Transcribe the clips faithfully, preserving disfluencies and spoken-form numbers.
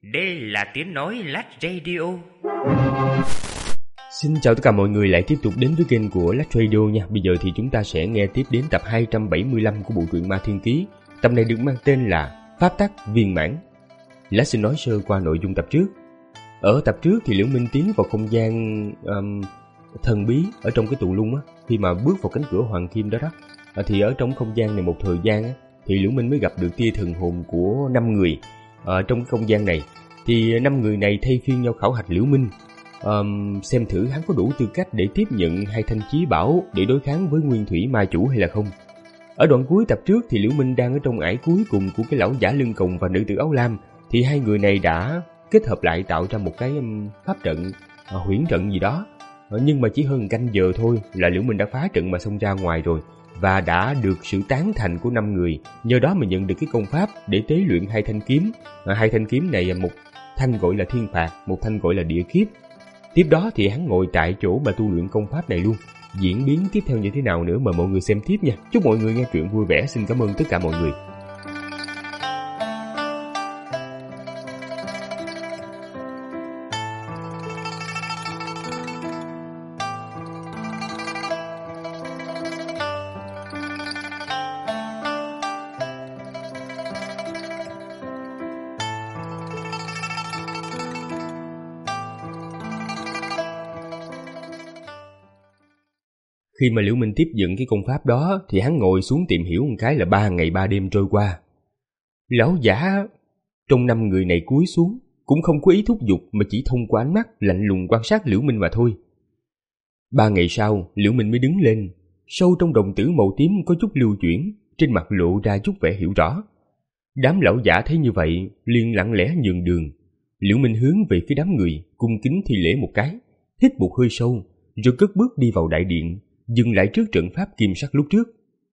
Đây là tiếng nói Lách Radio. Xin chào tất cả mọi người lại tiếp tục đến với kênh của Lách Radio nha. Bây giờ thì chúng ta sẽ nghe tiếp đến tập hai trăm bảy mươi lăm của bộ truyện Ma Thiên Ký. Tập này được mang tên là Pháp Tắc Viên Mãn. Lách xin nói sơ qua nội dung tập trước. Ở tập trước thì Liễu Minh tiến vào không gian um, thần bí ở trong cái tù lung á. Khi mà bước vào cánh cửa hoàng kim đó đó, à, thì ở trong không gian này một thời gian á, thì Liễu Minh mới gặp được tia thần hồn của năm người. Ở trong cái không gian này thì năm người này thay phiên nhau khảo hạch Liễu Minh, um, xem thử hắn có đủ tư cách để tiếp nhận hai thanh chí bảo để đối kháng với nguyên thủy ma chủ hay là không. Ở đoạn cuối tập trước thì Liễu Minh đang ở trong ải cuối cùng của cái lão giả lưng còng và nữ tử áo lam, thì hai người này đã kết hợp lại tạo ra một cái um, pháp trận, uh, huyễn trận gì đó. Uh, nhưng mà chỉ hơn canh giờ thôi là Liễu Minh đã phá trận mà xông ra ngoài rồi, và đã được sự tán thành của năm người, nhờ đó mà nhận được cái công pháp để tế luyện hai thanh kiếm. À, hai thanh kiếm này, một thanh gọi là thiên phạt, một thanh gọi là địa kiếp. Tiếp đó thì hắn ngồi tại chỗ mà tu luyện công pháp này luôn. Diễn biến tiếp theo như thế nào nữa mời mọi người xem tiếp nha. Chúc mọi người nghe truyện vui vẻ. Xin cảm ơn tất cả mọi người. Khi mà Liễu Minh tiếp dựng cái công pháp đó thì hắn ngồi xuống tìm hiểu một cái là ba ngày ba đêm trôi qua. Lão giả trong năm người này cúi xuống, cũng không có ý thúc giục mà chỉ thông qua ánh mắt lạnh lùng quan sát Liễu Minh mà thôi. Ba ngày sau, Liễu Minh mới đứng lên, sâu trong đồng tử màu tím có chút lưu chuyển, trên mặt lộ ra chút vẻ hiểu rõ. Đám lão giả thấy như vậy, liền lặng lẽ nhường đường. Liễu Minh hướng về phía đám người, cung kính thi lễ một cái, hít một hơi sâu, rồi cất bước đi vào đại điện, dừng lại trước trận pháp kim sắc lúc trước.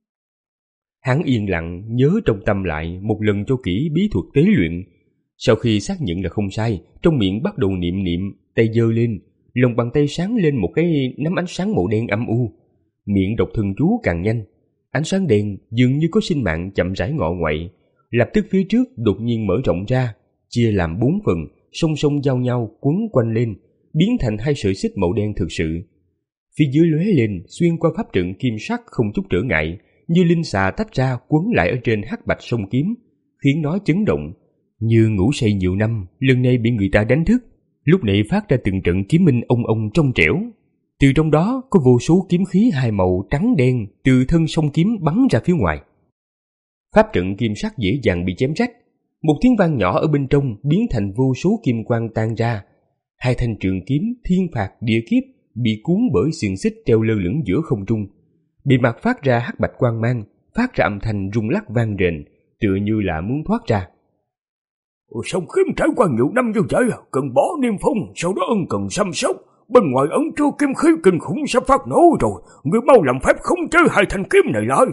Hắn yên lặng nhớ trong tâm lại một lần cho kỹ bí thuật tế luyện. Sau khi xác nhận là không sai, trong miệng bắt đầu niệm niệm, tay giơ lên, lòng bàn tay sáng lên một cái nắm ánh sáng màu đen âm u. Miệng đọc thần chú càng nhanh, ánh sáng đen dường như có sinh mạng chậm rãi ngọ nguậy. Lập tức phía trước đột nhiên mở rộng ra, chia làm bốn phần, song song giao nhau quấn quanh lên, biến thành hai sợi xích màu đen thực sự. Phía dưới lóe lên xuyên qua pháp trận kim sắc không chút trở ngại, như linh xà tách ra quấn lại ở trên hắc bạch song kiếm, khiến nó chấn động. Như ngủ say nhiều năm, lần này bị người ta đánh thức, lúc này phát ra từng trận kiếm minh ông ông trong trẻo. Từ trong đó có vô số kiếm khí hai màu trắng đen từ thân song kiếm bắn ra phía ngoài. Pháp trận kim sắc dễ dàng bị chém rách, một tiếng vang nhỏ ở bên trong biến thành vô số kim quang tan ra. Hai thanh trường kiếm thiên phạt địa kiếp bị cuốn bởi xiềng xích treo lơ lửng giữa không trung, bề mặt phát ra hắc bạch quang mang, phát ra âm thanh rung lắc vang rền, tựa như là muốn thoát ra. Song kiếm trải qua nhiều năm như vậy, cần bỏ niêm phong, sau đó ân cần chăm sóc. Bên ngoài ẩn chứa kiếm khí kinh khủng sắp phát nổ rồi, người mau làm phép khống chế hai thanh kiếm này lại.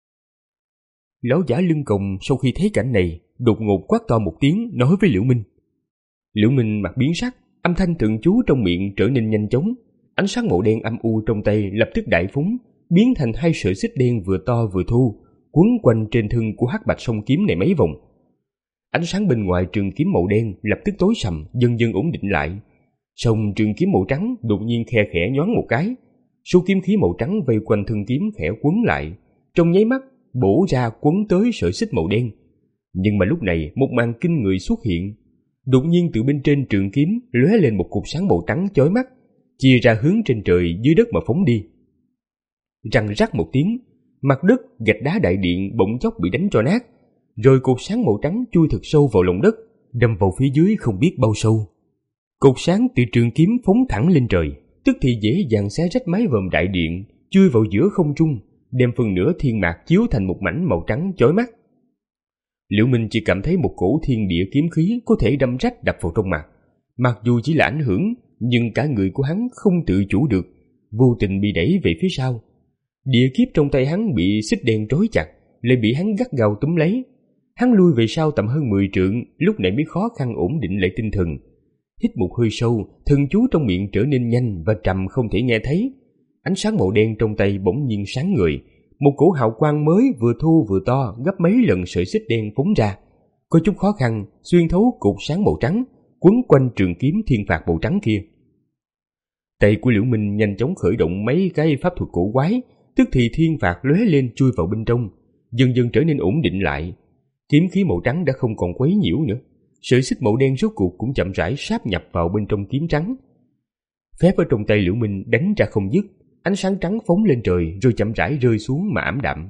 Lão giả lưng còng sau khi thấy cảnh này, đột ngột quát to một tiếng nói với Liễu Minh. Liễu Minh mặt biến sắc, âm thanh tượng chú trong miệng trở nên nhanh chóng. Ánh sáng màu đen âm u trong tay lập tức đại phóng, biến thành hai sợi xích đen vừa to vừa thô, quấn quanh trên thân của hắc bạch song kiếm này mấy vòng. Ánh sáng bên ngoài trường kiếm màu đen lập tức tối sầm, dần dần ổn định lại. Song trường kiếm màu trắng đột nhiên khe khẽ nhoáng một cái, số kiếm khí màu trắng vây quanh thân kiếm khẽ quấn lại, trong nháy mắt bổ ra quấn tới sợi xích màu đen. Nhưng mà lúc này một màn kinh người xuất hiện. Đột nhiên từ bên trên trường kiếm lóe lên một cột sáng màu trắng chói mắt, chia ra hướng trên trời dưới đất mà phóng đi. Răng rắc một tiếng, mặt đất gạch đá đại điện bỗng chốc bị đánh cho nát, rồi cột sáng màu trắng chui thật sâu vào lòng đất, đâm vào phía dưới không biết bao sâu. Cột sáng từ trường kiếm phóng thẳng lên trời, tức thì dễ dàng xé rách mái vòm đại điện, chui vào giữa không trung, đem phần nửa thiên mạc chiếu thành một mảnh màu trắng chói mắt. Liễu Minh chỉ cảm thấy một cổ thiên địa kiếm khí có thể đâm rách đập vào trong mặt, mặc dù chỉ là ảnh hưởng, nhưng cả người của hắn không tự chủ được, vô tình bị đẩy về phía sau. Địa kiếp trong tay hắn bị xích đen trói chặt, lại bị hắn gắt gao túm lấy. Hắn lui về sau tầm hơn mười trượng, lúc này mới khó khăn ổn định lại tinh thần. Hít một hơi sâu, thần chú trong miệng trở nên nhanh và trầm không thể nghe thấy. Ánh sáng màu đen trong tay bỗng nhiên sáng ngời, một cổ hào quang mới vừa thu vừa to gấp mấy lần sợi xích đen phóng ra, có chút khó khăn xuyên thấu cột sáng màu trắng, quấn quanh trường kiếm thiên phạt màu trắng kia. Tay của Liễu Minh nhanh chóng khởi động mấy cái pháp thuật cổ quái, tức thì thiên phạt lóe lên chui vào bên trong, dần dần trở nên ổn định lại. Kiếm khí màu trắng đã không còn quấy nhiễu nữa, sợi xích màu đen rốt cuộc cũng chậm rãi sáp nhập vào bên trong kiếm trắng. Phép ở trong tay Liễu Minh đánh ra không dứt, ánh sáng trắng phóng lên trời rồi chậm rãi rơi xuống mà ảm đạm.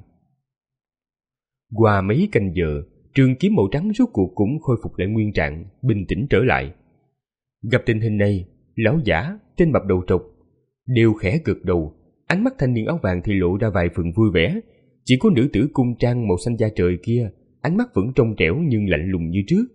Qua mấy canh giờ, trường kiếm màu trắng rốt cuộc cũng khôi phục lại nguyên trạng, bình tĩnh trở lại. Gặp tình hình này, lão giả, tên mập đầu trọc đều khẽ gật đầu, ánh mắt thanh niên áo vàng thì lộ ra vài phần vui vẻ. Chỉ có nữ tử cung trang màu xanh da trời kia, ánh mắt vẫn trong trẻo nhưng lạnh lùng như trước.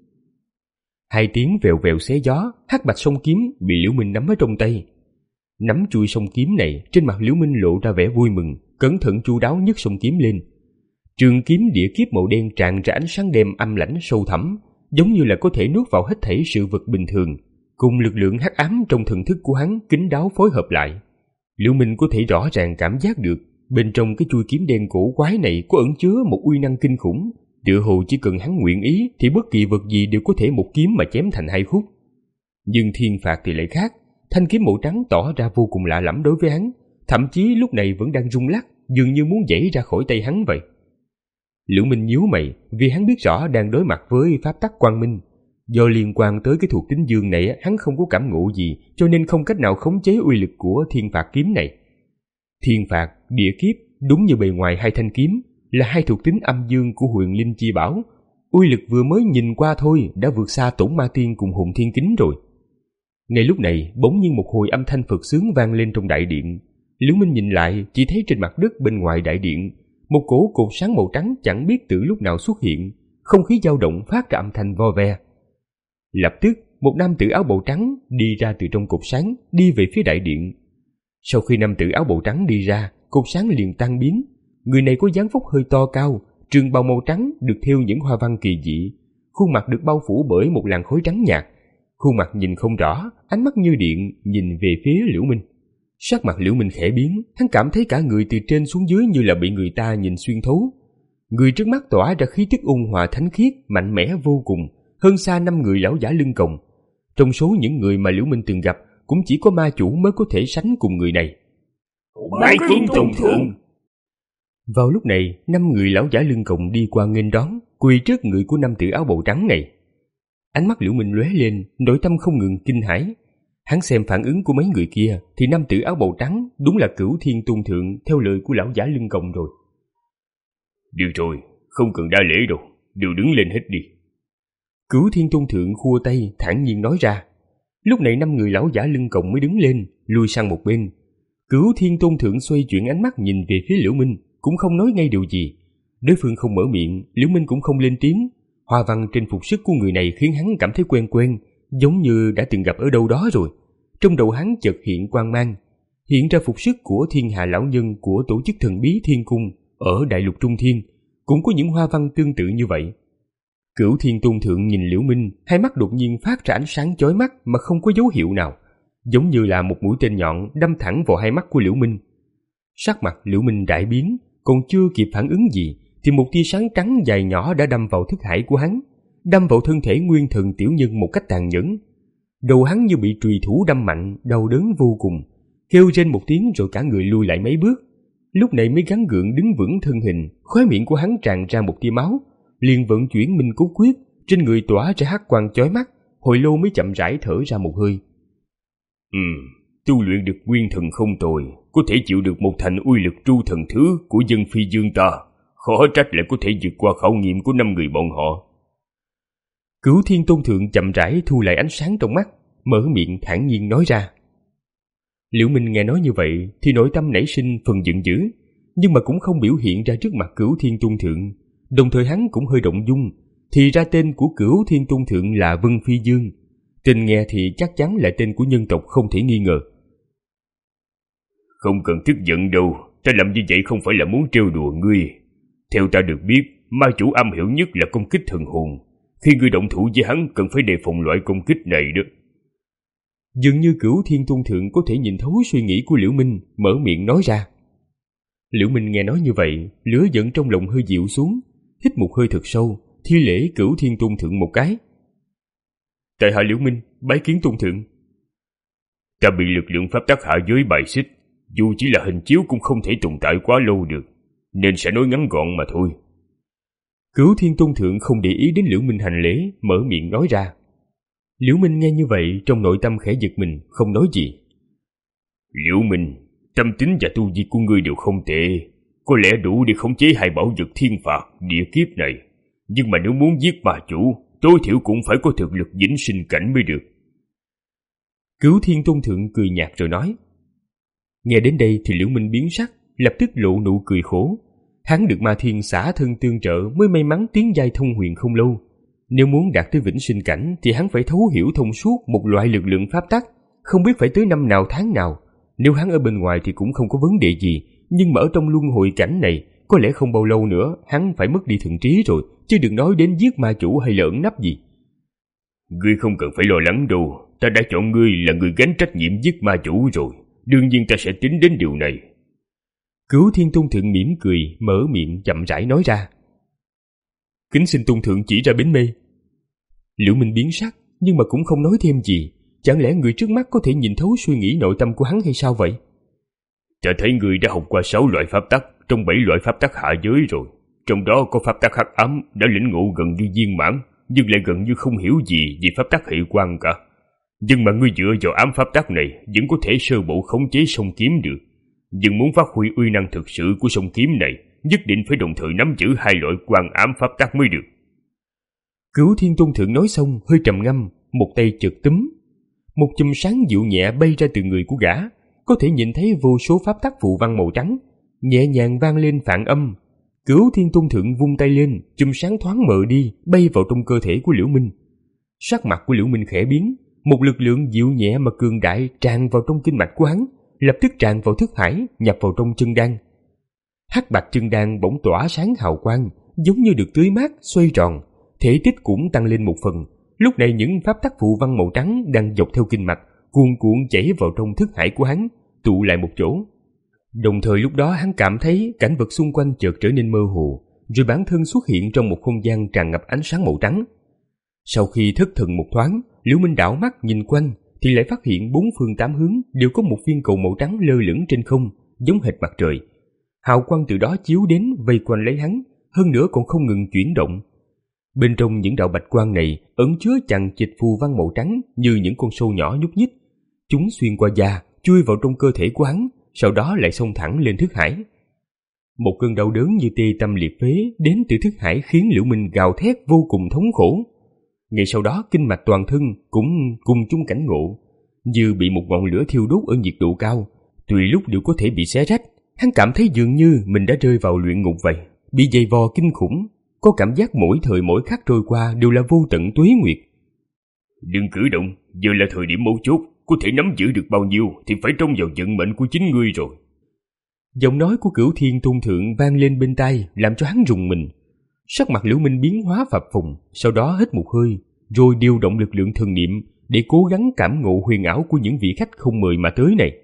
Hai tiếng vèo vèo xé gió, hắc bạch song kiếm bị Liễu Minh nắm ở trong tay. Nắm chui song kiếm này, trên mặt Liễu Minh lộ ra vẻ vui mừng, cẩn thận chu đáo nhấc song kiếm lên. Trường kiếm địa kiếp màu đen tràn ra ánh sáng đêm âm lãnh sâu thẳm, giống như là có thể nuốt vào hết thảy sự vật bình thường, cùng lực lượng hắc ám trong thần thức của hắn kín đáo phối hợp lại. Liễu Minh có thể rõ ràng cảm giác được bên trong cái chui kiếm đen cổ quái này có ẩn chứa một uy năng kinh khủng, tựa hồ chỉ cần hắn nguyện ý thì bất kỳ vật gì đều có thể một kiếm mà chém thành hai khúc. Nhưng thiên phạt thì lại khác, thanh kiếm màu trắng tỏ ra vô cùng lạ lẫm đối với hắn, thậm chí lúc này vẫn đang rung lắc, dường như muốn giãy ra khỏi tay hắn vậy. Liễu Minh nhíu mày, vì hắn biết rõ đang đối mặt với pháp tắc quang minh. Do liên quan tới cái thuộc tính dương này, hắn không có cảm ngộ gì, cho nên không cách nào khống chế uy lực của thiên phạt kiếm này. Thiên phạt, địa kiếp, đúng như bề ngoài hai thanh kiếm, là hai thuộc tính âm dương của huyền linh chi bảo. Uy lực vừa mới nhìn qua thôi đã vượt xa Tổn Ma Tiên cùng Hồn Thiên Kính rồi. Ngay lúc này, bỗng nhiên một hồi âm thanh Phật sướng vang lên trong đại điện. Liễu Minh nhìn lại, chỉ thấy trên mặt đất bên ngoài đại điện, một cỗ cột sáng màu trắng chẳng biết từ lúc nào xuất hiện, không khí dao động phát ra âm thanh vo ve. Lập tức, một nam tử áo bào trắng đi ra từ trong cột sáng, đi về phía đại điện. Sau khi nam tử áo bào trắng đi ra, cột sáng liền tan biến. Người này có dáng vóc hơi to cao, trường bào màu trắng được thêu những hoa văn kỳ dị, khuôn mặt được bao phủ bởi một làn khói trắng nhạt. Khuôn mặt nhìn không rõ, ánh mắt như điện nhìn về phía Liễu Minh. Sắc mặt Liễu Minh khẽ biến, hắn cảm thấy cả người từ trên xuống dưới như là bị người ta nhìn xuyên thấu. Người trước mắt tỏa ra khí tức ôn hòa thánh khiết, mạnh mẽ vô cùng, hơn xa năm người lão giả lưng còng. Trong số những người mà Liễu Minh từng gặp, cũng chỉ có ma chủ mới có thể sánh cùng người này. Bái kiến tôn thượng. Vào lúc này, năm người lão giả lưng còng đi qua nghênh đón, quỳ trước người của nam tử áo bào trắng này. Ánh mắt Liễu Minh lóe lên, nội tâm không ngừng kinh hãi. Hắn xem phản ứng của mấy người kia thì nam tử áo bào trắng đúng là Cửu Thiên Tôn Thượng theo lời của lão giả lưng còng rồi. Được rồi, không cần đa lễ đâu, đều đứng lên hết đi. Cửu Thiên Tôn Thượng khua tay thản nhiên nói ra. Lúc này năm người lão giả lưng còng mới đứng lên, lùi sang một bên. Cửu Thiên Tôn Thượng xoay chuyển ánh mắt nhìn về phía Liễu Minh, cũng không nói ngay điều gì. Đối phương không mở miệng, Liễu Minh cũng không lên tiếng. Hoa văn trên phục sức của người này khiến hắn cảm thấy quen quen, giống như đã từng gặp ở đâu đó rồi. Trong đầu hắn chợt hiện quang mang, hiện ra phục sức của thiên hạ lão nhân của tổ chức thần bí Thiên Cung ở Đại Lục Trung Thiên, cũng có những hoa văn tương tự như vậy. Cửu Thiên Tôn Thượng nhìn Liễu Minh, hai mắt đột nhiên phát ra ánh sáng chói mắt mà không có dấu hiệu nào, giống như là một mũi tên nhọn đâm thẳng vào hai mắt của Liễu Minh. Sắc mặt Liễu Minh đại biến, còn chưa kịp phản ứng gì thì một tia sáng trắng dài nhỏ đã đâm vào thức hải của hắn, đâm vào thân thể nguyên thần tiểu nhân một cách tàn nhẫn. Đầu hắn như bị trùy thủ đâm mạnh, đau đớn vô cùng, kêu rên một tiếng rồi cả người lùi lại mấy bước. Lúc này mới gắng gượng đứng vững thân hình, khóe miệng của hắn tràn ra một tia máu, liền vận chuyển Minh Cốt Quyết, trên người tỏa ra hắc quang chói mắt, hồi lâu mới chậm rãi thở ra một hơi. Ừ, tu luyện được nguyên thần không tồi, có thể chịu được một thành uy lực tru thần thứ của dân phi dương ta, khó trách lại có thể vượt qua khảo nghiệm của năm người bọn họ. Cửu Thiên Tôn Thượng chậm rãi thu lại ánh sáng trong mắt, mở miệng thản nhiên nói ra. Liễu Minh nghe nói như vậy thì nội tâm nảy sinh phần giận dữ, nhưng mà cũng không biểu hiện ra trước mặt Cửu Thiên Tôn Thượng. Đồng thời hắn cũng hơi động dung, thì ra tên của Cửu Thiên Tôn Thượng là Vân Phi Dương. Tên nghe thì chắc chắn là tên của nhân tộc không thể nghi ngờ. Không cần tức giận đâu, ta làm như vậy không phải là muốn trêu đùa ngươi. Theo ta được biết, ma chủ am hiểu nhất là công kích thần hồn. Khi ngươi động thủ với hắn cần phải đề phòng loại công kích này đó. Dường như Cửu Thiên Tôn Thượng có thể nhìn thấu suy nghĩ của Liễu Minh, mở miệng nói ra. Liễu Minh nghe nói như vậy, lửa giận trong lòng hơi dịu xuống, hít một hơi thật sâu, thi lễ Cửu Thiên Tôn Thượng một cái. Tại hạ Liễu Minh bái kiến tôn thượng. Ta bị lực lượng pháp tắc hạ giới bài xích, dù chỉ là hình chiếu cũng không thể tồn tại quá lâu được, nên sẽ nói ngắn gọn mà thôi. Cửu Thiên tôn thượng không để ý đến Liễu Minh hành lễ, mở miệng nói ra. Liễu Minh nghe như vậy, trong nội tâm khẽ giật mình, không nói gì. Liễu Minh, tâm tính và tu vi của ngươi đều không tệ, có lẽ đủ để khống chế hai bảo vật thiên phạt địa kiếp này, nhưng mà nếu muốn giết ma chủ, tối thiểu cũng phải có thực lực vĩnh sinh cảnh mới được. Cửu Thiên tôn thượng cười nhạt rồi nói. Nghe đến đây thì Liễu Minh biến sắc, lập tức lộ nụ cười khổ. Hắn được Ma Thiên xả thân tương trợ mới may mắn tiến giai thông huyền không lâu. Nếu muốn đạt tới vĩnh sinh cảnh thì hắn phải thấu hiểu thông suốt một loại lực lượng pháp tắc, không biết phải tới năm nào tháng nào. Nếu hắn ở bên ngoài thì cũng không có vấn đề gì, nhưng mà ở trong luân hồi cảnh này, có lẽ không bao lâu nữa hắn phải mất đi thần trí rồi, chứ đừng nói đến giết ma chủ hay là ẩn nấp gì. Ngươi không cần phải lo lắng đâu, ta đã chọn ngươi là người gánh trách nhiệm giết ma chủ rồi, đương nhiên ta sẽ tính đến điều này. Cửu Thiên tôn thượng mỉm cười, mở miệng chậm rãi nói ra. Kính xin tôn thượng chỉ ra bến mê. Liễu Minh biến sắc, nhưng mà cũng không nói thêm gì. Chẳng lẽ người trước mắt có thể nhìn thấu suy nghĩ nội tâm của hắn hay sao vậy? Ta thấy ngươi đã học qua sáu loại pháp tắc trong bảy loại pháp tắc hạ giới rồi. Trong đó có pháp tắc hắc ám đã lĩnh ngộ gần như viên mãn, nhưng lại gần như không hiểu gì về pháp tắc hệ quan cả. Nhưng mà ngươi dựa vào ám pháp tắc này vẫn có thể sơ bộ khống chế song kiếm được. Nhưng muốn phát huy uy năng thực sự của song kiếm này, nhất định phải đồng thời nắm giữ hai loại quan ám pháp tắc mới được. Cửu Thiên tôn thượng nói xong hơi trầm ngâm, một tay chợt túm. Một chùm sáng dịu nhẹ bay ra từ người của gã, có thể nhìn thấy vô số pháp tắc phù văn màu trắng, nhẹ nhàng vang lên phản âm. Cửu Thiên tôn thượng vung tay lên, chùm sáng thoáng mờ đi, bay vào trong cơ thể của Liễu Minh. Sắc mặt của Liễu Minh khẽ biến, một lực lượng dịu nhẹ mà cường đại tràn vào trong kinh mạch của hắn, lập tức tràn vào thức hải, nhập vào trong chân đan. Hắc bạch chân đan bỗng tỏa sáng hào quang, giống như được tưới mát, xoay tròn, thể tích cũng tăng lên một phần. Lúc này những pháp tắc phù văn màu trắng đang dọc theo kinh mạch, cuồn cuộn chảy vào trong thức hải của hắn, tụ lại một chỗ. Đồng thời lúc đó hắn cảm thấy cảnh vật xung quanh chợt trở nên mơ hồ, rồi bản thân xuất hiện trong một không gian tràn ngập ánh sáng màu trắng. Sau khi thất thần một thoáng, Liễu Minh đảo mắt nhìn quanh, thì lại phát hiện bốn phương tám hướng đều có một viên cầu màu trắng lơ lửng trên không, giống hệt mặt trời. Hào quang từ đó chiếu đến vây quanh lấy hắn, hơn nữa còn không ngừng chuyển động. Bên trong những đạo bạch quang này ẩn chứa chằng chịt phù văn màu trắng như những con sâu nhỏ nhúc nhích. Chúng xuyên qua da, chui vào trong cơ thể của hắn, sau đó lại xông thẳng lên thức hải. Một cơn đau đớn như tê tâm liệt phế đến từ thức hải khiến Liễu Minh gào thét vô cùng thống khổ. Ngay sau đó kinh mạch toàn thân cũng cùng chung cảnh ngộ, như bị một ngọn lửa thiêu đốt ở nhiệt độ cao, tùy lúc đều có thể bị xé rách. Hắn cảm thấy dường như mình đã rơi vào luyện ngục vậy, bị dày vò kinh khủng, có cảm giác mỗi thời mỗi khắc trôi qua đều là vô tận tuế nguyệt. Đừng cử động, giờ là thời điểm mấu chốt, có thể nắm giữ được bao nhiêu thì phải trông vào vận mệnh của chính ngươi rồi. Giọng nói của Cửu Thiên tôn thượng vang lên bên tai, làm cho hắn rùng mình. Sắc mặt Liễu Minh biến hóa phập phồng, sau đó hít một hơi, rồi điều động lực lượng thần niệm để cố gắng cảm ngộ huyền ảo của những vị khách không mời mà tới này.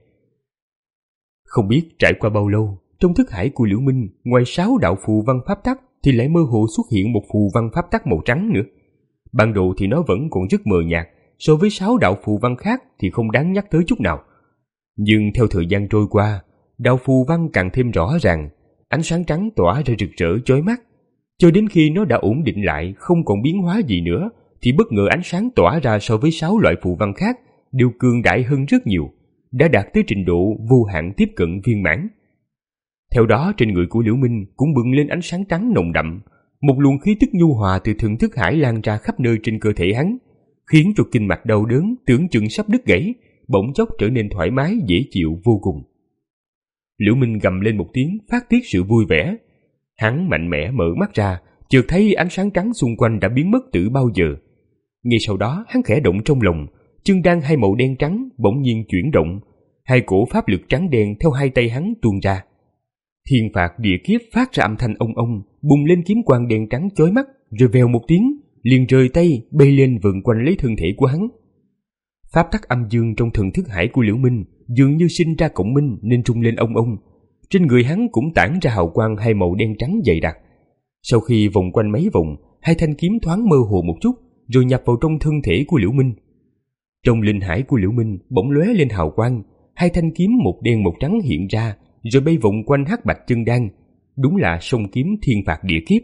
Không biết trải qua bao lâu, trong thức hải của Liễu Minh, ngoài sáu đạo phù văn pháp tắc thì lại mơ hồ xuất hiện một phù văn pháp tắc màu trắng nữa. Ban đầu thì nó vẫn còn rất mờ nhạt, so với sáu đạo phù văn khác thì không đáng nhắc tới chút nào. Nhưng theo thời gian trôi qua, đạo phù văn càng thêm rõ ràng, ánh sáng trắng tỏa ra rực rỡ chói mắt. Cho đến khi nó đã ổn định lại, không còn biến hóa gì nữa, thì bất ngờ ánh sáng tỏa ra so với sáu loại phù văn khác đều cường đại hơn rất nhiều, đã đạt tới trình độ vô hạn tiếp cận viên mãn. Theo đó trên người của Liễu Minh cũng bừng lên ánh sáng trắng nồng đậm, một luồng khí tức nhu hòa từ thần thức hải lan ra khắp nơi trên cơ thể hắn, khiến cho kinh mạch đau đớn tưởng chừng sắp đứt gãy, bỗng chốc trở nên thoải mái dễ chịu vô cùng. Liễu Minh gầm lên một tiếng phát tiết sự vui vẻ. Hắn mạnh mẽ mở mắt ra, chợt thấy ánh sáng trắng xung quanh đã biến mất từ bao giờ. Ngay sau đó hắn khẽ động trong lòng, chân đan hai màu đen trắng bỗng nhiên chuyển động, hai cổ pháp lực trắng đen theo hai tay hắn tuôn ra. Thiên phạt địa kiếp phát ra âm thanh ông ông, bùng lên kiếm quang đen trắng chói mắt, rồi vèo một tiếng, liền rời tay bay lên vần quanh lấy thân thể của hắn. Pháp tắc âm dương trong thần thức hải của Liễu Minh dường như sinh ra cộng minh nên trung lên ông ông. Trên người hắn cũng tản ra hào quang hai màu đen trắng dày đặc. Sau khi vòng quanh mấy vòng, hai thanh kiếm thoáng mơ hồ một chút, rồi nhập vào trong thân thể của Liễu Minh. Trong linh hải của Liễu Minh bỗng lóe lên hào quang, hai thanh kiếm một đen một trắng hiện ra, rồi bay vòng quanh Hắc Bạch Chân Đan. Đúng là song kiếm thiên phạt địa kiếp.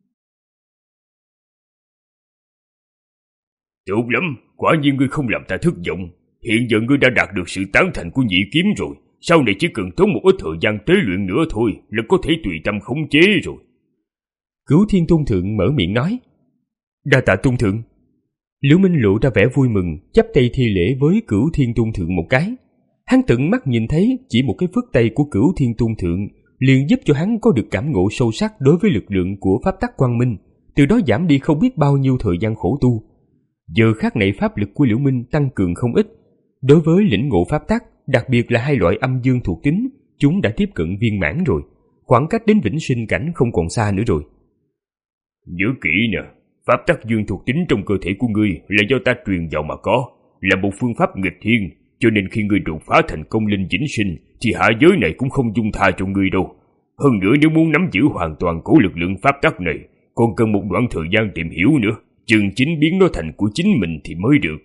Tốt lắm, quả nhiên ngươi không làm ta thất vọng. Hiện giờ ngươi đã đạt được sự tán thành của nhị kiếm rồi. Sau này chỉ cần tốn một ít thời gian tế luyện nữa thôi là có thể tùy tâm khống chế rồi. Cửu Thiên Tôn Thượng mở miệng nói. Đa tạ Tôn Thượng. Liễu Minh lộ ra vẻ vui mừng, chắp tay thi lễ với Cửu Thiên Tôn Thượng một cái. Hắn tận mắt nhìn thấy chỉ một cái phất tay của Cửu Thiên Tôn Thượng liền giúp cho hắn có được cảm ngộ sâu sắc đối với lực lượng của pháp tắc quang minh, từ đó giảm đi không biết bao nhiêu thời gian khổ tu. Giờ khắc này pháp lực của Liễu Minh tăng cường không ít. Đối với lĩnh ngộ pháp tắc, đặc biệt là hai loại âm dương thuộc tính, chúng đã tiếp cận viên mãn rồi, khoảng cách đến vĩnh sinh cảnh không còn xa nữa rồi. Nhớ kỹ nè, pháp tắc dương thuộc tính trong cơ thể của ngươi là do ta truyền vào mà có, là một phương pháp nghịch thiên, cho nên khi ngươi đột phá thành công linh vĩnh sinh thì hạ giới này cũng không dung tha cho ngươi đâu. Hơn nữa nếu muốn nắm giữ hoàn toàn của lực lượng pháp tắc này, còn cần một đoạn thời gian tìm hiểu nữa, chừng chính biến nó thành của chính mình thì mới được.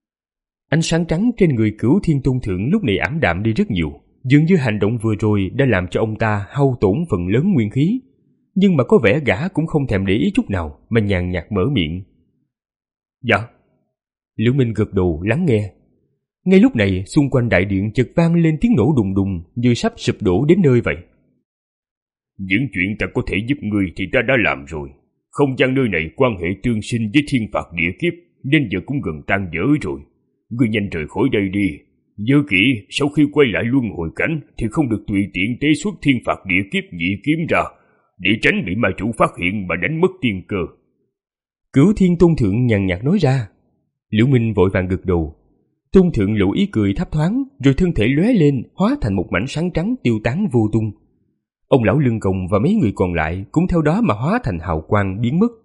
Ánh sáng trắng trên người Cửu Thiên Tôn Thượng lúc này ảm đạm đi rất nhiều, dường như hành động vừa rồi đã làm cho ông ta hao tổn phần lớn nguyên khí. Nhưng mà có vẻ gã cũng không thèm để ý chút nào, mà nhàn nhạt mở miệng. Dạ. Liễu Minh gật đầu lắng nghe. Ngay lúc này xung quanh đại điện chợt vang lên tiếng nổ đùng đùng, như sắp sụp đổ đến nơi vậy. Những chuyện ta có thể giúp ngươi thì ta đã làm rồi. Không gian nơi này quan hệ tương sinh với thiên phạt địa kiếp, nên giờ cũng gần tan vỡ rồi. Ngươi nhanh rời khỏi đây đi. Nhớ kỹ, sau khi quay lại luân hồi cảnh thì không được tùy tiện tế xuất thiên phạt địa kiếp nhị kiếm ra, để tránh bị ma chủ phát hiện mà đánh mất tiên cơ. Cửu Thiên Tôn Thượng nhàn nhạt nói ra. Liễu Minh vội vàng gật đầu. Tôn Thượng lộ ý cười thấp thoáng, rồi thân thể lóe lên, hóa thành một mảnh sáng trắng tiêu tán vô tung. Ông lão Lương Công và mấy người còn lại cũng theo đó mà hóa thành hào quang biến mất.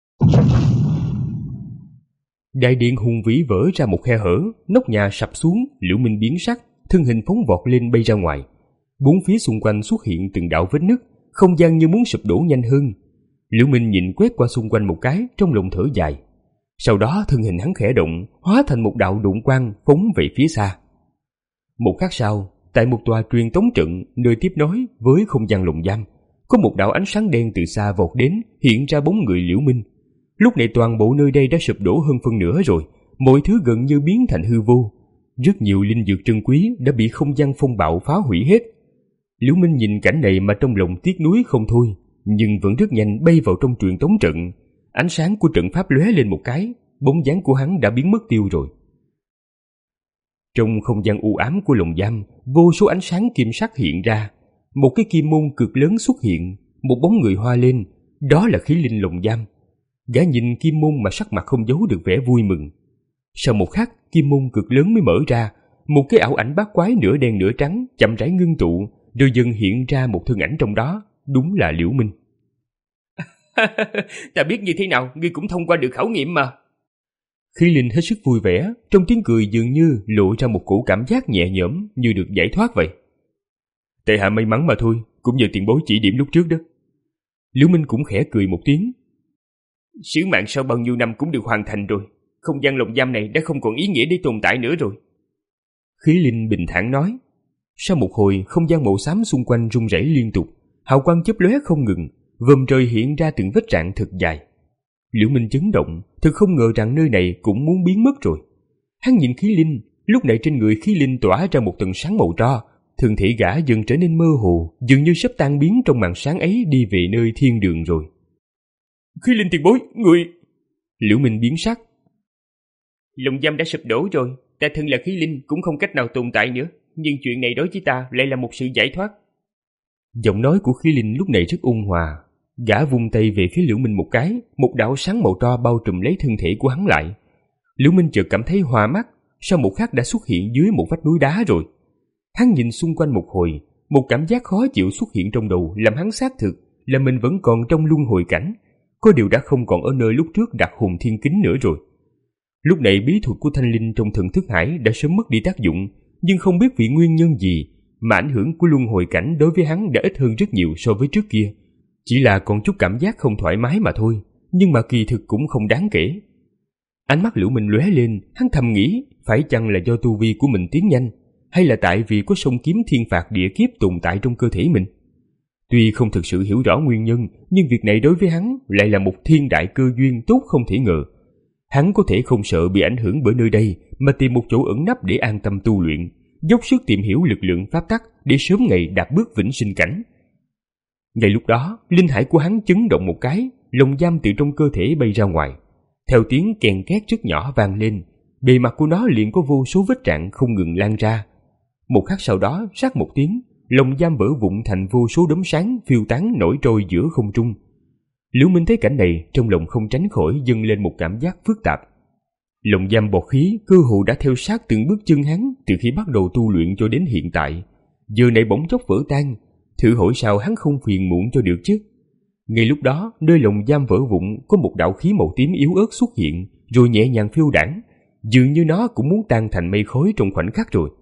Đại điện hùng vĩ vỡ ra một khe hở, nóc nhà sập xuống. Liễu Minh biến sắc, thân hình phóng vọt lên bay ra ngoài. Bốn phía xung quanh xuất hiện từng đạo vết nứt, không gian như muốn sụp đổ nhanh hơn. Liễu Minh nhìn quét qua xung quanh một cái, trong lòng thở dài. Sau đó thân hình hắn khẽ động, hóa thành một đạo đụng quang phóng về phía xa. Một khắc sau, tại một tòa truyền tống trận nơi tiếp nối với không gian lồng giam, có một đạo ánh sáng đen từ xa vọt đến, hiện ra bóng người Liễu Minh. Lúc này toàn bộ nơi đây đã sụp đổ hơn phân nửa rồi, mọi thứ gần như biến thành hư vô. Rất nhiều linh dược trân quý đã bị không gian phong bạo phá hủy hết. Liễu Minh nhìn cảnh này mà trong lòng tiếc nuối không thôi, nhưng vẫn rất nhanh bay vào trong truyền tống trận. Ánh sáng của trận pháp lóe lên một cái, bóng dáng của hắn đã biến mất tiêu rồi. Trong không gian u ám của lồng giam, vô số ánh sáng kim sắc hiện ra. Một cái kim môn cực lớn xuất hiện, một bóng người hoa lên, đó là khí linh lồng giam. Gã nhìn kim môn mà sắc mặt không giấu được vẻ vui mừng. Sau một khắc, kim môn cực lớn mới mở ra, một cái ảo ảnh bát quái nửa đen nửa trắng chậm rãi ngưng tụ, rồi dần hiện ra một thân ảnh trong đó, đúng là Liễu Minh. Ta biết như thế nào, ngươi cũng thông qua được khảo nghiệm mà. Khí linh hết sức vui vẻ, trong tiếng cười dường như lộ ra một cổ cảm giác nhẹ nhõm như được giải thoát vậy. Tại hạ may mắn mà thôi, cũng nhờ tiền bối chỉ điểm lúc trước đó. Liễu Minh cũng khẽ cười một tiếng. Sứ mạng sau bao nhiêu năm cũng được hoàn thành rồi, không gian lồng giam này đã không còn ý nghĩa để tồn tại nữa rồi. Khí linh bình thản nói. Sau một hồi, không gian màu xám xung quanh rung rẩy liên tục, hào quang chớp lóe không ngừng, vòm trời hiện ra từng vết rạn thật dài. Liễu Minh chấn động, thực không ngờ rằng nơi này cũng muốn biến mất rồi. Hắn nhìn khí linh, lúc này trên người khí linh tỏa ra một tầng sáng màu tro, thân thể gã dần trở nên mơ hồ, dường như sắp tan biến trong màn sáng ấy, đi về nơi thiên đường rồi. Khí linh tiền bối, người... Liễu Minh biến sắc. Lồng giam đã sụp đổ rồi, ta thân là khí linh cũng không cách nào tồn tại nữa, nhưng chuyện này đối với ta lại là một sự giải thoát. Giọng nói của khí linh lúc này rất ôn hòa. Gã vung tay về phía Liễu Minh một cái, một đạo sáng màu tro bao trùm lấy thân thể của hắn lại. Liễu Minh chợt cảm thấy hoa mắt, sau một khắc đã xuất hiện dưới một vách núi đá rồi. Hắn nhìn xung quanh một hồi, một cảm giác khó chịu xuất hiện trong đầu làm hắn xác thực là mình vẫn còn trong luân hồi cảnh, có điều đã không còn ở nơi lúc trước đặt hồn thiên kính nữa rồi. Lúc này bí thuật của thanh linh trong thần thức hải đã sớm mất đi tác dụng, nhưng không biết vì nguyên nhân gì mà ảnh hưởng của luân hồi cảnh đối với hắn đã ít hơn rất nhiều so với trước kia. Chỉ là còn chút cảm giác không thoải mái mà thôi, nhưng mà kỳ thực cũng không đáng kể. Ánh mắt Liễu Minh lóe lên, hắn thầm nghĩ phải chăng là do tu vi của mình tiến nhanh, hay là tại vì có sông kiếm thiên phạt địa kiếp tồn tại trong cơ thể mình. Tuy không thực sự hiểu rõ nguyên nhân, nhưng việc này đối với hắn lại là một thiên đại cơ duyên tốt không thể ngờ. Hắn có thể không sợ bị ảnh hưởng bởi nơi đây mà tìm một chỗ ẩn nấp để an tâm tu luyện, dốc sức tìm hiểu lực lượng pháp tắc để sớm ngày đạt bước vĩnh sinh cảnh. Ngay lúc đó, linh hải của hắn chấn động một cái, lồng giam từ trong cơ thể bay ra ngoài. Theo tiếng kèn két rất nhỏ vang lên, bề mặt của nó liền có vô số vết rạn không ngừng lan ra. Một khắc sau đó, rắc một tiếng, lồng giam vỡ vụn thành vô số đốm sáng phiêu tán nổi trôi giữa không trung. Liễu Minh thấy cảnh này, trong lòng không tránh khỏi dâng lên một cảm giác phức tạp. Lồng giam bọt khí cơ hồ đã theo sát từng bước chân hắn từ khi bắt đầu tu luyện cho đến hiện tại, giờ này bỗng chốc vỡ tan, thử hỏi sao hắn không phiền muộn cho được chứ. Ngay lúc đó, nơi lồng giam vỡ vụn có một đạo khí màu tím yếu ớt xuất hiện, rồi nhẹ nhàng phiêu đãng, dường như nó cũng muốn tan thành mây khói trong khoảnh khắc rồi.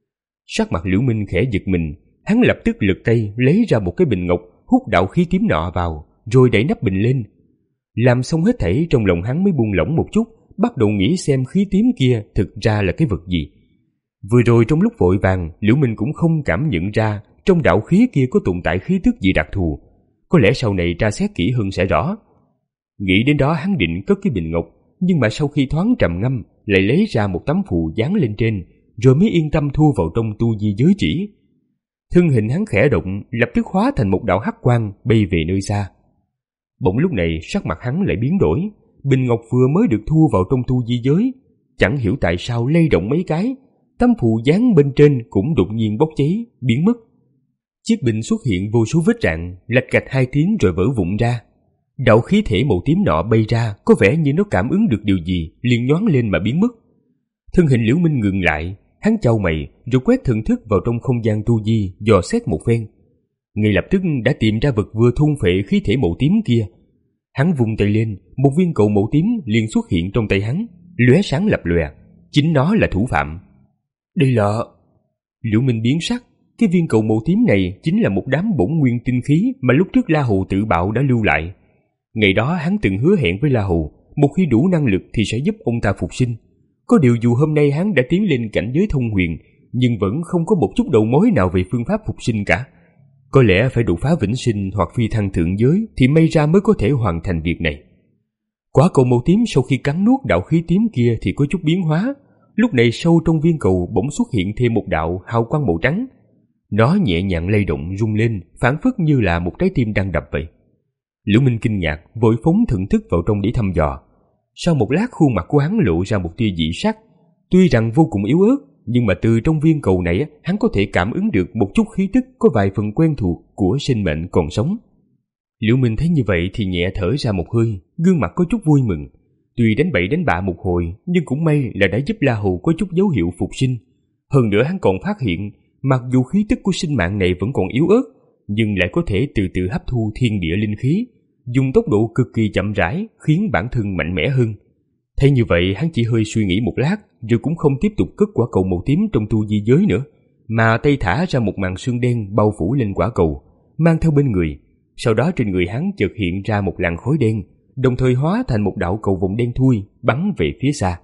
Sắc mặt Liễu Minh khẽ giật mình, hắn lập tức lật tay lấy ra một cái bình ngọc, hút đạo khí tím nọ vào, rồi đẩy nắp bình lên. Làm xong hết thảy, trong lòng hắn mới buông lỏng một chút, bắt đầu nghĩ xem khí tím kia thực ra là cái vật gì. Vừa rồi trong lúc vội vàng, Liễu Minh cũng không cảm nhận ra trong đạo khí kia có tồn tại khí tức gì đặc thù. Có lẽ sau này tra xét kỹ hơn sẽ rõ. Nghĩ đến đó, hắn định cất cái bình ngọc, nhưng mà sau khi thoáng trầm ngâm, lại lấy ra một tấm phù dán lên trên, rồi mới yên tâm thu vào trong tu di giới chỉ. Thân hình hắn khẽ động, lập tức hóa thành một đạo hắc quang bay về nơi xa. Bỗng lúc này sắc mặt hắn lại biến đổi, bình ngọc vừa mới được thu vào trong tu di giới, chẳng hiểu tại sao lay động mấy cái, tấm phù dán bên trên cũng đột nhiên bốc cháy, biến mất. Chiếc bình xuất hiện vô số vết rạn, lạch cạch hai tiếng rồi vỡ vụn ra. Đạo khí thể màu tím nọ bay ra, có vẻ như nó cảm ứng được điều gì, liền nhoáng lên mà biến mất. Thân hình Liễu Minh ngừng lại, hắn chau mày rồi quét thần thức vào trong không gian tu di, dò xét một phen. Ngay lập tức đã tìm ra vật vừa thôn phệ khí thể màu tím kia. Hắn vung tay lên, một viên cầu màu tím liền xuất hiện trong tay hắn, lóe sáng lập lòe, chính nó là thủ phạm. Đây là... Liễu Minh biến sắc, cái viên cầu màu tím này chính là một đám bổn nguyên tinh khí mà lúc trước La Hầu tự bạo đã lưu lại. Ngày đó hắn từng hứa hẹn với La Hầu, một khi đủ năng lực thì sẽ giúp ông ta phục sinh. Có điều dù hôm nay hắn đã tiến lên cảnh giới thông huyền, nhưng vẫn không có một chút đầu mối nào về phương pháp phục sinh cả. Có lẽ phải đột phá vĩnh sinh hoặc phi thăng thượng giới thì may ra mới có thể hoàn thành việc này. Quả cầu màu tím sau khi cắn nuốt đạo khí tím kia thì có chút biến hóa. Lúc này sâu trong viên cầu bỗng xuất hiện thêm một đạo hào quang màu trắng. Nó nhẹ nhàng lay động rung lên, phảng phất như là một trái tim đang đập vậy. Liễu Minh kinh ngạc, vội phóng thần thức vào trong để thăm dò. Sau một lát, khuôn mặt của hắn lộ ra một tia dị sắc. Tuy rằng vô cùng yếu ớt, nhưng mà từ trong viên cầu này hắn có thể cảm ứng được một chút khí tức có vài phần quen thuộc của sinh mệnh còn sống. Liễu Minh thấy như vậy thì nhẹ thở ra một hơi, gương mặt có chút vui mừng. Tuy đánh bậy đánh bạ một hồi, nhưng cũng may là đã giúp La Hầu có chút dấu hiệu phục sinh. Hơn nữa hắn còn phát hiện, mặc dù khí tức của sinh mạng này vẫn còn yếu ớt, nhưng lại có thể từ từ hấp thu thiên địa linh khí, dùng tốc độ cực kỳ chậm rãi, khiến bản thân mạnh mẽ hơn. Thấy như vậy, hắn chỉ hơi suy nghĩ một lát, rồi cũng không tiếp tục cất quả cầu màu tím trong tu di giới nữa, mà tay thả ra một màn sương đen bao phủ lên quả cầu, mang theo bên người. Sau đó trên người hắn chợt hiện ra một làn khói đen, đồng thời hóa thành một đạo cầu vồng đen thui bắn về phía xa.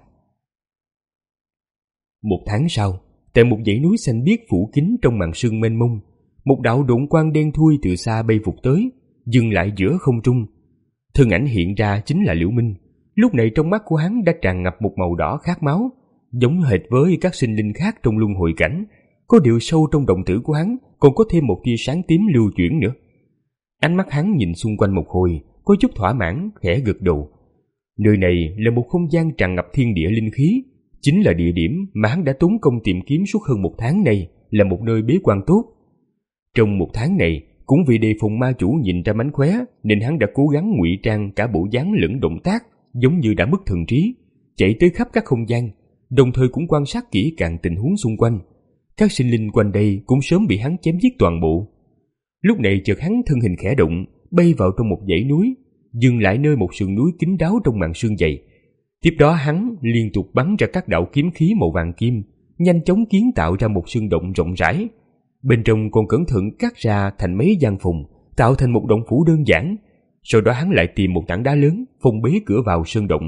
Một tháng sau, tại một dãy núi xanh biếc phủ kín trong màn sương mênh mông, một đạo độn quang đen thui từ xa bay vụt tới, dừng lại giữa không trung. Thân ảnh hiện ra chính là Liễu Minh. Lúc này trong mắt của hắn đã tràn ngập một màu đỏ khát máu, giống hệt với các sinh linh khác trong luân hồi cảnh. Có điều sâu trong đồng tử của hắn còn có thêm một tia sáng tím lưu chuyển nữa. Ánh mắt hắn nhìn xung quanh một hồi, có chút thỏa mãn, khẽ gật đầu. Nơi này là một không gian tràn ngập thiên địa linh khí, chính là địa điểm mà hắn đã tốn công tìm kiếm suốt hơn một tháng này, là một nơi bế quan tốt. Trong một tháng này, cũng vì đề phòng ma chủ nhìn ra mánh khóe, nên hắn đã cố gắng ngụy trang cả bộ dáng lẫn động tác, giống như đã mất thần trí, chạy tới khắp các không gian, đồng thời cũng quan sát kỹ càng tình huống xung quanh. Các sinh linh quanh đây cũng sớm bị hắn chém giết toàn bộ. Lúc này chợt hắn thân hình khẽ động, bay vào trong một dãy núi, dừng lại nơi một sườn núi kín đáo trong màn sương dày. Tiếp đó hắn liên tục bắn ra các đạo kiếm khí màu vàng kim, nhanh chóng kiến tạo ra một sơn động rộng rãi. Bên trong còn cẩn thận cắt ra thành mấy gian phòng, tạo thành một động phủ đơn giản. Sau đó hắn lại tìm một tảng đá lớn, phong bế cửa vào sơn động,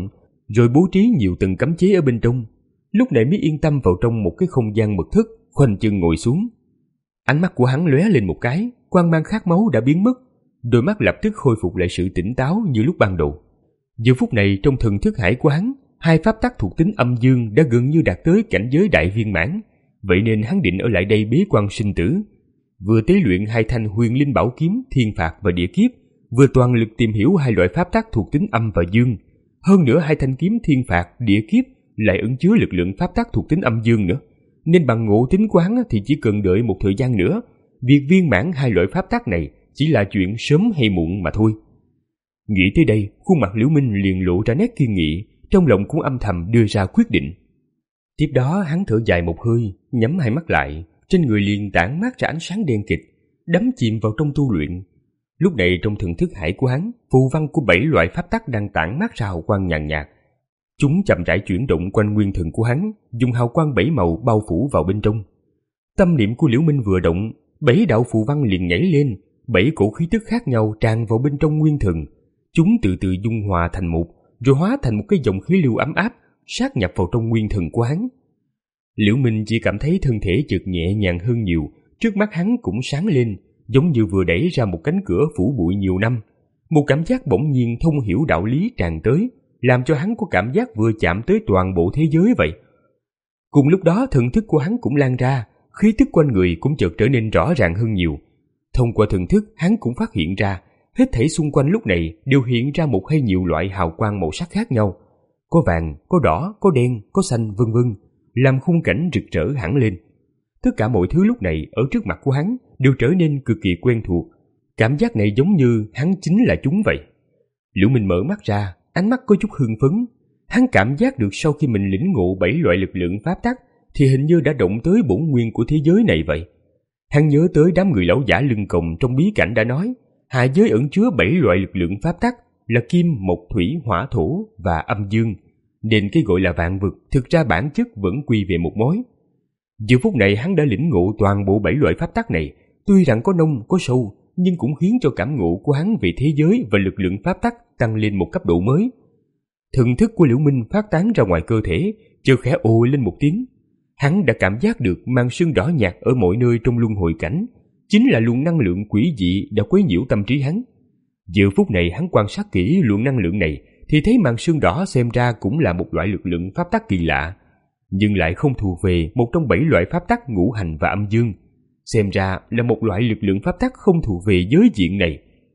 rồi bố trí nhiều tầng cấm chế ở bên trong. Lúc này mới yên tâm vào trong một cái không gian mật thất, khoanh chân ngồi xuống. Ánh mắt của hắn lóe lên một cái, quang mang khát máu đã biến mất, đôi mắt lập tức khôi phục lại sự tỉnh táo như lúc ban đầu. Giờ phút này trong thần thức hải của hắn, hai pháp tắc thuộc tính âm dương đã gần như đạt tới cảnh giới đại viên mãn, vậy nên hắn định ở lại đây bế quan sinh tử, vừa tế luyện hai thanh huyền linh bảo kiếm thiên phạt và địa kiếp, vừa toàn lực tìm hiểu hai loại pháp tắc thuộc tính âm và dương. Hơn nữa hai thanh kiếm thiên phạt, địa kiếp lại ẩn chứa lực lượng pháp tắc thuộc tính âm dương nữa, nên bằng ngộ tính của hắn thì chỉ cần đợi một thời gian nữa, việc viên mãn hai loại pháp tắc này chỉ là chuyện sớm hay muộn mà thôi. Nghĩ tới đây, khuôn mặt Liễu Minh liền lộ ra nét kiên nghị, trong lòng cũng âm thầm đưa ra quyết định. Tiếp đó hắn thở dài một hơi, nhắm hai mắt lại, trên người liền tản mát ra ánh sáng đen kịt, đắm chìm vào trong tu luyện. Lúc này trong thần thức hải của hắn, phù văn của bảy loại pháp tắc đang tản mát ra hào quang nhàn nhạt. Chúng chậm rãi chuyển động quanh nguyên thần của hắn, dùng hào quang bảy màu bao phủ vào bên trong. Tâm niệm của Liễu Minh vừa động, bảy đạo phù văn liền nhảy lên, bảy cổ khí tức khác nhau tràn vào bên trong nguyên thần. Chúng từ từ dung hòa thành một, rồi hóa thành một cái dòng khí lưu ấm áp, sát nhập vào trong nguyên thần của hắn. Liễu Minh chỉ cảm thấy thân thể chợt nhẹ nhàng hơn nhiều, trước mắt hắn cũng sáng lên, giống như vừa đẩy ra một cánh cửa phủ bụi nhiều năm. Một cảm giác bỗng nhiên thông hiểu đạo lý tràn tới, làm cho hắn có cảm giác vừa chạm tới toàn bộ thế giới vậy. Cùng lúc đó thần thức của hắn cũng lan ra, khí tức quanh người cũng chợt trở nên rõ ràng hơn nhiều. Thông qua thần thức, hắn cũng phát hiện ra, hết thảy xung quanh lúc này đều hiện ra một hay nhiều loại hào quang màu sắc khác nhau. Có vàng, có đỏ, có đen, có xanh, vân vân, làm khung cảnh rực rỡ hẳn lên. Tất cả mọi thứ lúc này ở trước mặt của hắn đều trở nên cực kỳ quen thuộc. Cảm giác này giống như hắn chính là chúng vậy. Liễu Minh mở mắt ra, ánh mắt có chút hưng phấn. Hắn cảm giác được sau khi mình lĩnh ngộ bảy loại lực lượng pháp tắc thì hình như đã động tới bổn nguyên của thế giới này vậy. Hắn nhớ tới đám người lão giả lưng còng trong bí cảnh đã nói, hạ giới ẩn chứa bảy loại lực lượng pháp tắc là kim, mộc, thủy, hỏa, thổ và âm dương, nên cái gọi là vạn vực thực ra bản chất vẫn quy về một mối. Giờ phút này hắn đã lĩnh ngộ toàn bộ bảy loại pháp tắc này, tuy rằng có nông có sâu, nhưng cũng khiến cho cảm ngộ của hắn về thế giới và lực lượng pháp tắc tăng lên một cấp độ mới. Thần thức của Liễu Minh phát tán ra ngoài cơ thể, chợt khẽ ồ lên một tiếng. Hắn đã cảm giác được màn sương đỏ nhạt ở mọi nơi trong luân hồi cảnh, chính là luồng năng lượng quỷ dị đã quấy nhiễu tâm trí hắn. Giờ phút này hắn quan sát kỹ luồng năng lượng này thì thấy màn sương đỏ xem ra cũng là một loại lực lượng pháp tắc kỳ lạ, nhưng lại không thuộc về một trong bảy loại pháp tắc ngũ hành và âm dương. Xem ra là một loại lực lượng pháp tắc không thuộc về giới diện này.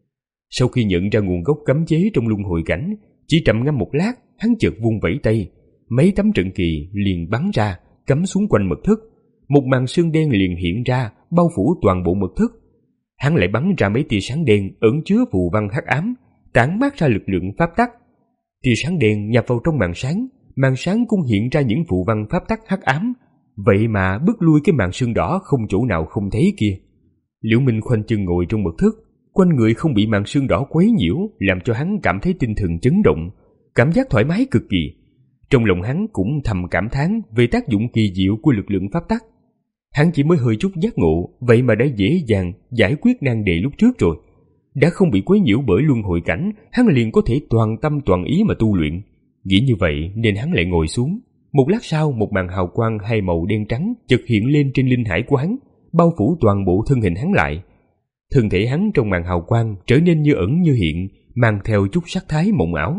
Sau khi nhận ra nguồn gốc cấm chế trong luân hồi cảnh, chỉ trầm ngâm một lát, hắn chợt vung vẩy tay, mấy tấm trận kỳ liền bắn ra, cắm xuống quanh mật thất. Một màn sương đen liền hiện ra, bao phủ toàn bộ mật thất. Hắn lại bắn ra mấy tia sáng đen ẩn chứa phù văn hắc ám, tản mát ra lực lượng pháp tắc. Tia sáng đen nhập vào trong màn sáng, màn sáng cũng hiện ra những phù văn pháp tắc hắc ám, vậy mà bước lui cái màn sương đỏ không chỗ nào không thấy kia. Liễu Minh khoanh chân ngồi trong mật thất, quanh người không bị màn sương đỏ quấy nhiễu, làm cho hắn cảm thấy tinh thần chấn động, cảm giác thoải mái cực kỳ. Trong lòng hắn cũng thầm cảm thán về tác dụng kỳ diệu của lực lượng pháp tắc. Hắn chỉ mới hơi chút giác ngộ, vậy mà đã dễ dàng giải quyết nan đề lúc trước rồi. Đã không bị quấy nhiễu bởi luân hồi cảnh, hắn liền có thể toàn tâm toàn ý mà tu luyện. Nghĩ như vậy nên hắn lại ngồi xuống. Một lát sau, một màn hào quang hai màu đen trắng chợt hiện lên trên linh hải của hắn, bao phủ toàn bộ thân hình hắn lại. Thân thể hắn trong màn hào quang trở nên như ẩn như hiện, mang theo chút sắc thái mộng ảo.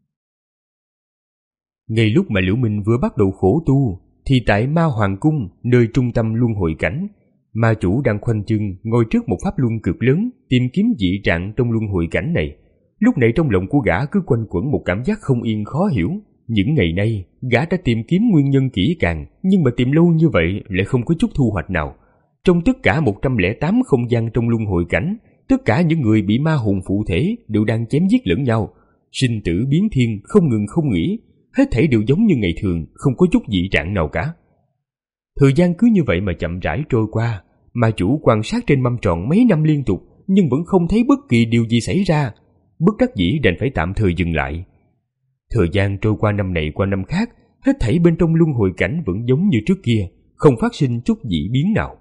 Ngay lúc mà Liễu Minh vừa bắt đầu khổ tu, thì tại Ma Hoàng Cung, nơi trung tâm luân hồi cảnh, ma chủ đang khoanh chân ngồi trước một pháp luân cực lớn, tìm kiếm dị trạng trong luân hồi cảnh này. Lúc này trong lòng của gã cứ quanh quẩn một cảm giác không yên khó hiểu. Những ngày nay, gã đã tìm kiếm nguyên nhân kỹ càng, nhưng mà tìm lâu như vậy lại không có chút thu hoạch nào. Trong tất cả một trăm lẻ tám không gian trong luân hồi cảnh, tất cả những người bị ma hồn phụ thể đều đang chém giết lẫn nhau, sinh tử biến thiên không ngừng không nghỉ, hết thảy đều giống như ngày thường, không có chút dị trạng nào cả. Thời gian cứ như vậy mà chậm rãi trôi qua, ma chủ quan sát trên mâm tròn mấy năm liên tục, nhưng vẫn không thấy bất kỳ điều gì xảy ra. Bất đắc dĩ đành phải tạm thời dừng lại. Thời gian trôi qua năm này qua năm khác, hết thảy bên trong luân hồi cảnh vẫn giống như trước kia, không phát sinh chút dị biến nào.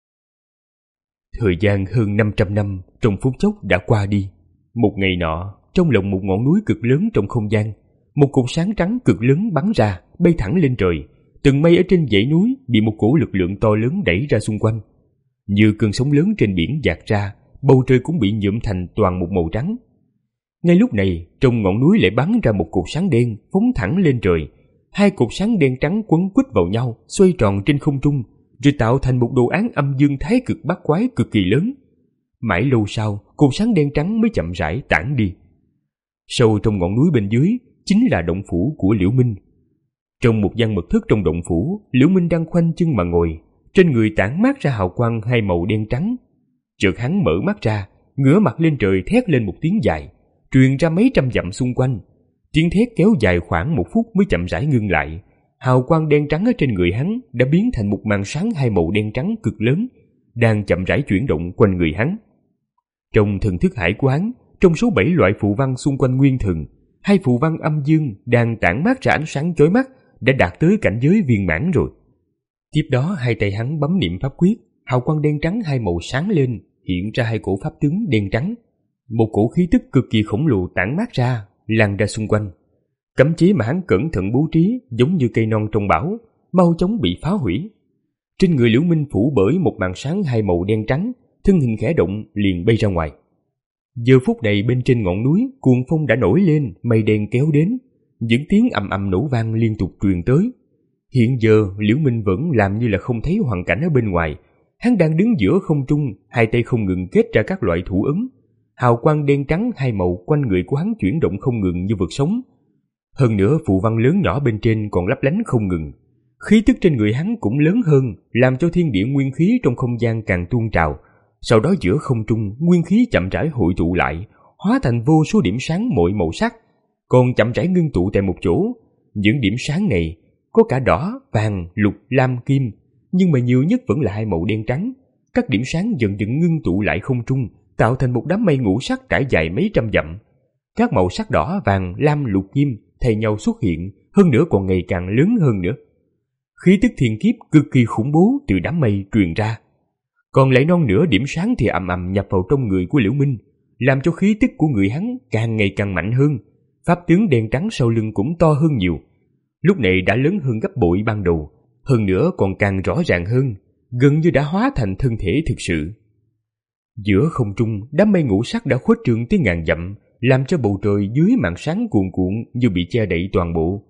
Thời gian hơn năm trăm năm trong phút chốc đã qua đi. Một ngày nọ, trong lòng một ngọn núi cực lớn trong không gian, một cột sáng trắng cực lớn bắn ra, bay thẳng lên trời. Từng mây ở trên dãy núi bị một cổ lực lượng to lớn đẩy ra xung quanh. Như cơn sóng lớn trên biển dạt ra, bầu trời cũng bị nhuộm thành toàn một màu trắng. Ngay lúc này, trong ngọn núi lại bắn ra một cột sáng đen phóng thẳng lên trời. Hai cột sáng đen trắng quấn quýt vào nhau, xoay tròn trên không trung, rồi tạo thành một đồ án âm dương thái cực bát quái cực kỳ lớn. Mãi lâu sau, cột sáng đen trắng mới chậm rãi tản đi. Sâu trong ngọn núi bên dưới chính là động phủ của Liễu Minh. Trong một gian mật thất trong động phủ, Liễu Minh đang khoanh chân mà ngồi, trên người tản mát ra hào quang hai màu đen trắng. Chợt hắn mở mắt ra, ngửa mặt lên trời thét lên một tiếng dài, truyền ra mấy trăm dặm xung quanh. Tiếng thét kéo dài khoảng một phút mới chậm rãi ngưng lại. Hào quang đen trắng ở trên người hắn đã biến thành một màn sáng hai màu đen trắng cực lớn, đang chậm rãi chuyển động quanh người hắn. Trong thần thức hải của hắn, trong số bảy loại phù văn xung quanh nguyên thần, hai phù văn âm dương đang tản mát ra ánh sáng chói mắt đã đạt tới cảnh giới viên mãn rồi. Tiếp đó hai tay hắn bấm niệm pháp quyết, hào quang đen trắng hai màu sáng lên, hiện ra hai cổ pháp tướng đen trắng. Một cổ khí tức cực kỳ khổng lồ tản mát ra, lan ra xung quanh. Cấm chế mà hắn cẩn thận bố trí giống như cây non trong bão, mau chóng bị phá hủy. Trên người Liễu Minh phủ bởi một màn sáng hai màu đen trắng, thân hình khẽ động liền bay ra ngoài. Giờ phút này bên trên ngọn núi, cuồng phong đã nổi lên, mây đen kéo đến, những tiếng ầm ầm nổ vang liên tục truyền tới. Hiện giờ Liễu Minh vẫn làm như là không thấy hoàn cảnh ở bên ngoài. Hắn đang đứng giữa không trung, hai tay không ngừng kết ra các loại thủ ấn. Hào quang đen trắng hai màu quanh người của hắn chuyển động không ngừng như vực sống. Hơn nữa phù văn lớn nhỏ bên trên còn lấp lánh không ngừng. Khí tức trên người hắn cũng lớn hơn, làm cho thiên địa nguyên khí trong không gian càng tuôn trào. Sau đó giữa không trung, nguyên khí chậm rãi hội tụ lại, hóa thành vô số điểm sáng mọi màu sắc, còn chậm rãi ngưng tụ tại một chỗ. Những điểm sáng này có cả đỏ, vàng, lục, lam, kim, nhưng mà nhiều nhất vẫn là hai màu đen trắng. Các điểm sáng dần dần ngưng tụ lại không trung, tạo thành một đám mây ngũ sắc trải dài mấy trăm dặm. Các màu sắc đỏ, vàng, lam, lục, kim thay nhau xuất hiện, hơn nữa còn ngày càng lớn hơn nữa. Khí tức thiên kiếp cực kỳ khủng bố từ đám mây truyền ra. Còn lại non nửa điểm sáng thì ầm ầm nhập vào trong người của Liễu Minh, làm cho khí tức của người hắn càng ngày càng mạnh hơn. Pháp tướng đen trắng sau lưng cũng to hơn nhiều, lúc này đã lớn hơn gấp bội ban đầu, hơn nữa còn càng rõ ràng hơn, gần như đã hóa thành thân thể thực sự. Giữa không trung, đám mây ngũ sắc đã khuếch trương tới ngàn dặm, làm cho bầu trời dưới màn sáng cuồn cuộn như bị che đậy toàn bộ.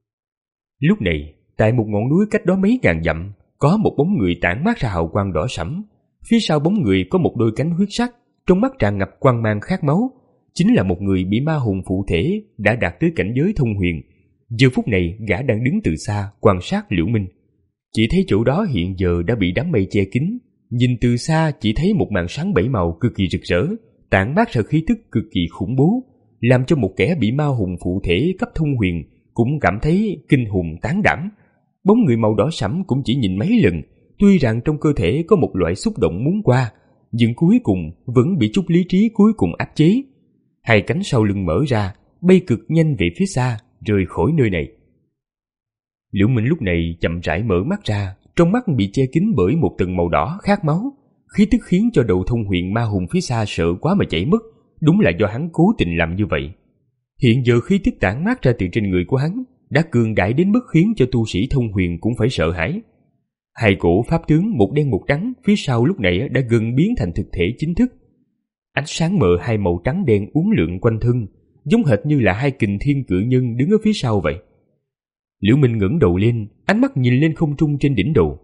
Lúc này, tại một ngọn núi cách đó mấy ngàn dặm, có một bóng người tản mát ra hào quang đỏ sẫm. Phía sau bóng người có một đôi cánh huyết sắc, trong mắt tràn ngập quang mang khát máu. Chính là một người bị ma hồn phụ thể, đã đạt tới cảnh giới thông huyền. Giờ phút này gã đang đứng từ xa quan sát Liễu Minh. Chỉ thấy chỗ đó hiện giờ đã bị đám mây che kín. Nhìn từ xa chỉ thấy một màn sáng bảy màu cực kỳ rực rỡ, tản mát ra khí tức cực kỳ khủng bố, làm cho một kẻ bị ma hồn phụ thể cấp thông huyền cũng cảm thấy kinh hồn tán đảm. Bóng người màu đỏ sẫm cũng chỉ nhìn mấy lần, tuy rằng trong cơ thể có một loại xúc động muốn qua, nhưng cuối cùng vẫn bị chút lý trí cuối cùng áp chế. Hai cánh sau lưng mở ra, bay cực nhanh về phía xa, rời khỏi nơi này. Liễu Minh lúc này chậm rãi mở mắt ra, trong mắt bị che kín bởi một tầng màu đỏ khát máu. Khí tức khiến cho đầu thông huyền ma hùng phía xa sợ quá mà chạy mất, đúng là do hắn cố tình làm như vậy. Hiện giờ khí tức tản mát ra từ trên người của hắn đã cường đại đến mức khiến cho tu sĩ thông huyền cũng phải sợ hãi. Hai cổ pháp tướng một đen một trắng phía sau lúc này đã gần biến thành thực thể chính thức. Ánh sáng mờ hai màu trắng đen uốn lượn quanh thân, giống hệt như là hai kình thiên cự nhân đứng ở phía sau vậy. Liễu Minh ngẩng đầu lên, ánh mắt nhìn lên không trung trên đỉnh đầu.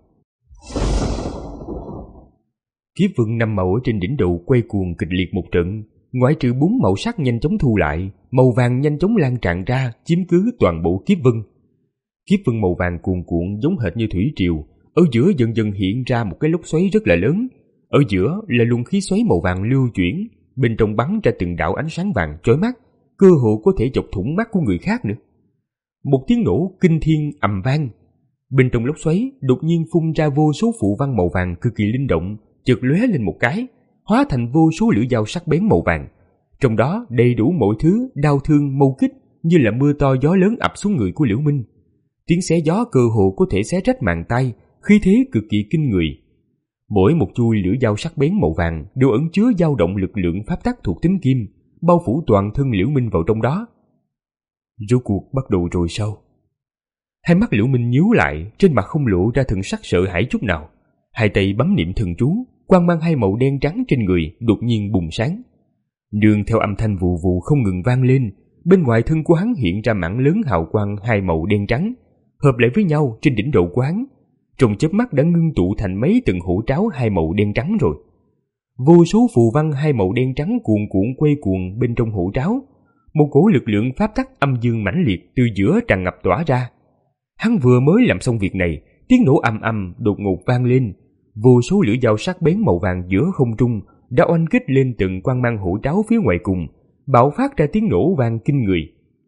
Kiếp vân năm màu ở trên đỉnh đầu quay cuồng kịch liệt một trận, ngoại trừ bốn màu sắc nhanh chóng thu lại, màu vàng nhanh chóng lan tràn ra chiếm cứ toàn bộ kiếp vân. Kiếp vân màu vàng cuồn cuộn giống hệt như thủy triều, ở giữa dần dần hiện ra một cái lốc xoáy rất là lớn. Ở giữa là luồng khí xoáy màu vàng lưu chuyển, bên trong bắn ra từng đạo ánh sáng vàng chói mắt, cơ hồ có thể chọc thủng mắt của người khác nữa. Một tiếng nổ kinh thiên ầm vang, bên trong lốc xoáy đột nhiên phun ra vô số phù văn màu vàng cực kỳ linh động, chợt lóe lên một cái, hóa thành vô số lưỡi dao sắc bén màu vàng. Trong đó đầy đủ mọi thứ đau thương mâu kích, như là mưa to gió lớn ập xuống người của Liễu Minh. Tiếng xé gió cơ hồ có thể xé rách màng tay, khí thế cực kỳ kinh người. Mỗi một chuôi lưỡi dao sắc bén màu vàng đều ẩn chứa dao động lực lượng pháp tắc thuộc tính kim, bao phủ toàn thân Liễu Minh vào trong đó. Rốt cuộc bắt đầu rồi sao? Hai mắt Liễu Minh nhíu lại, trên mặt không lộ ra thần sắc sợ hãi chút nào. Hai tay bấm niệm thần chú, quang mang hai màu đen trắng trên người đột nhiên bùng sáng. Nương theo âm thanh vù vù không ngừng vang lên, bên ngoài thân của hắn hiện ra mảng lớn hào quang hai màu đen trắng, hợp lại với nhau trên đỉnh đầu của hắn. Trong chớp mắt đã ngưng tụ thành mấy từng hũ tráo hai màu đen trắng rồi. Vô số phù văn hai màu đen trắng cuồn cuộn quay cuồng bên trong hũ tráo. Một cỗ lực lượng pháp tắc âm dương mãnh liệt từ giữa tràn ngập tỏa ra. Hắn vừa mới làm xong việc này, tiếng nổ ầm ầm đột ngột vang lên. Vô số lưỡi dao sắc bén màu vàng giữa không trung đã oanh kích lên từng quang mang hũ tráo phía ngoài cùng, bạo phát ra tiếng nổ vang kinh người.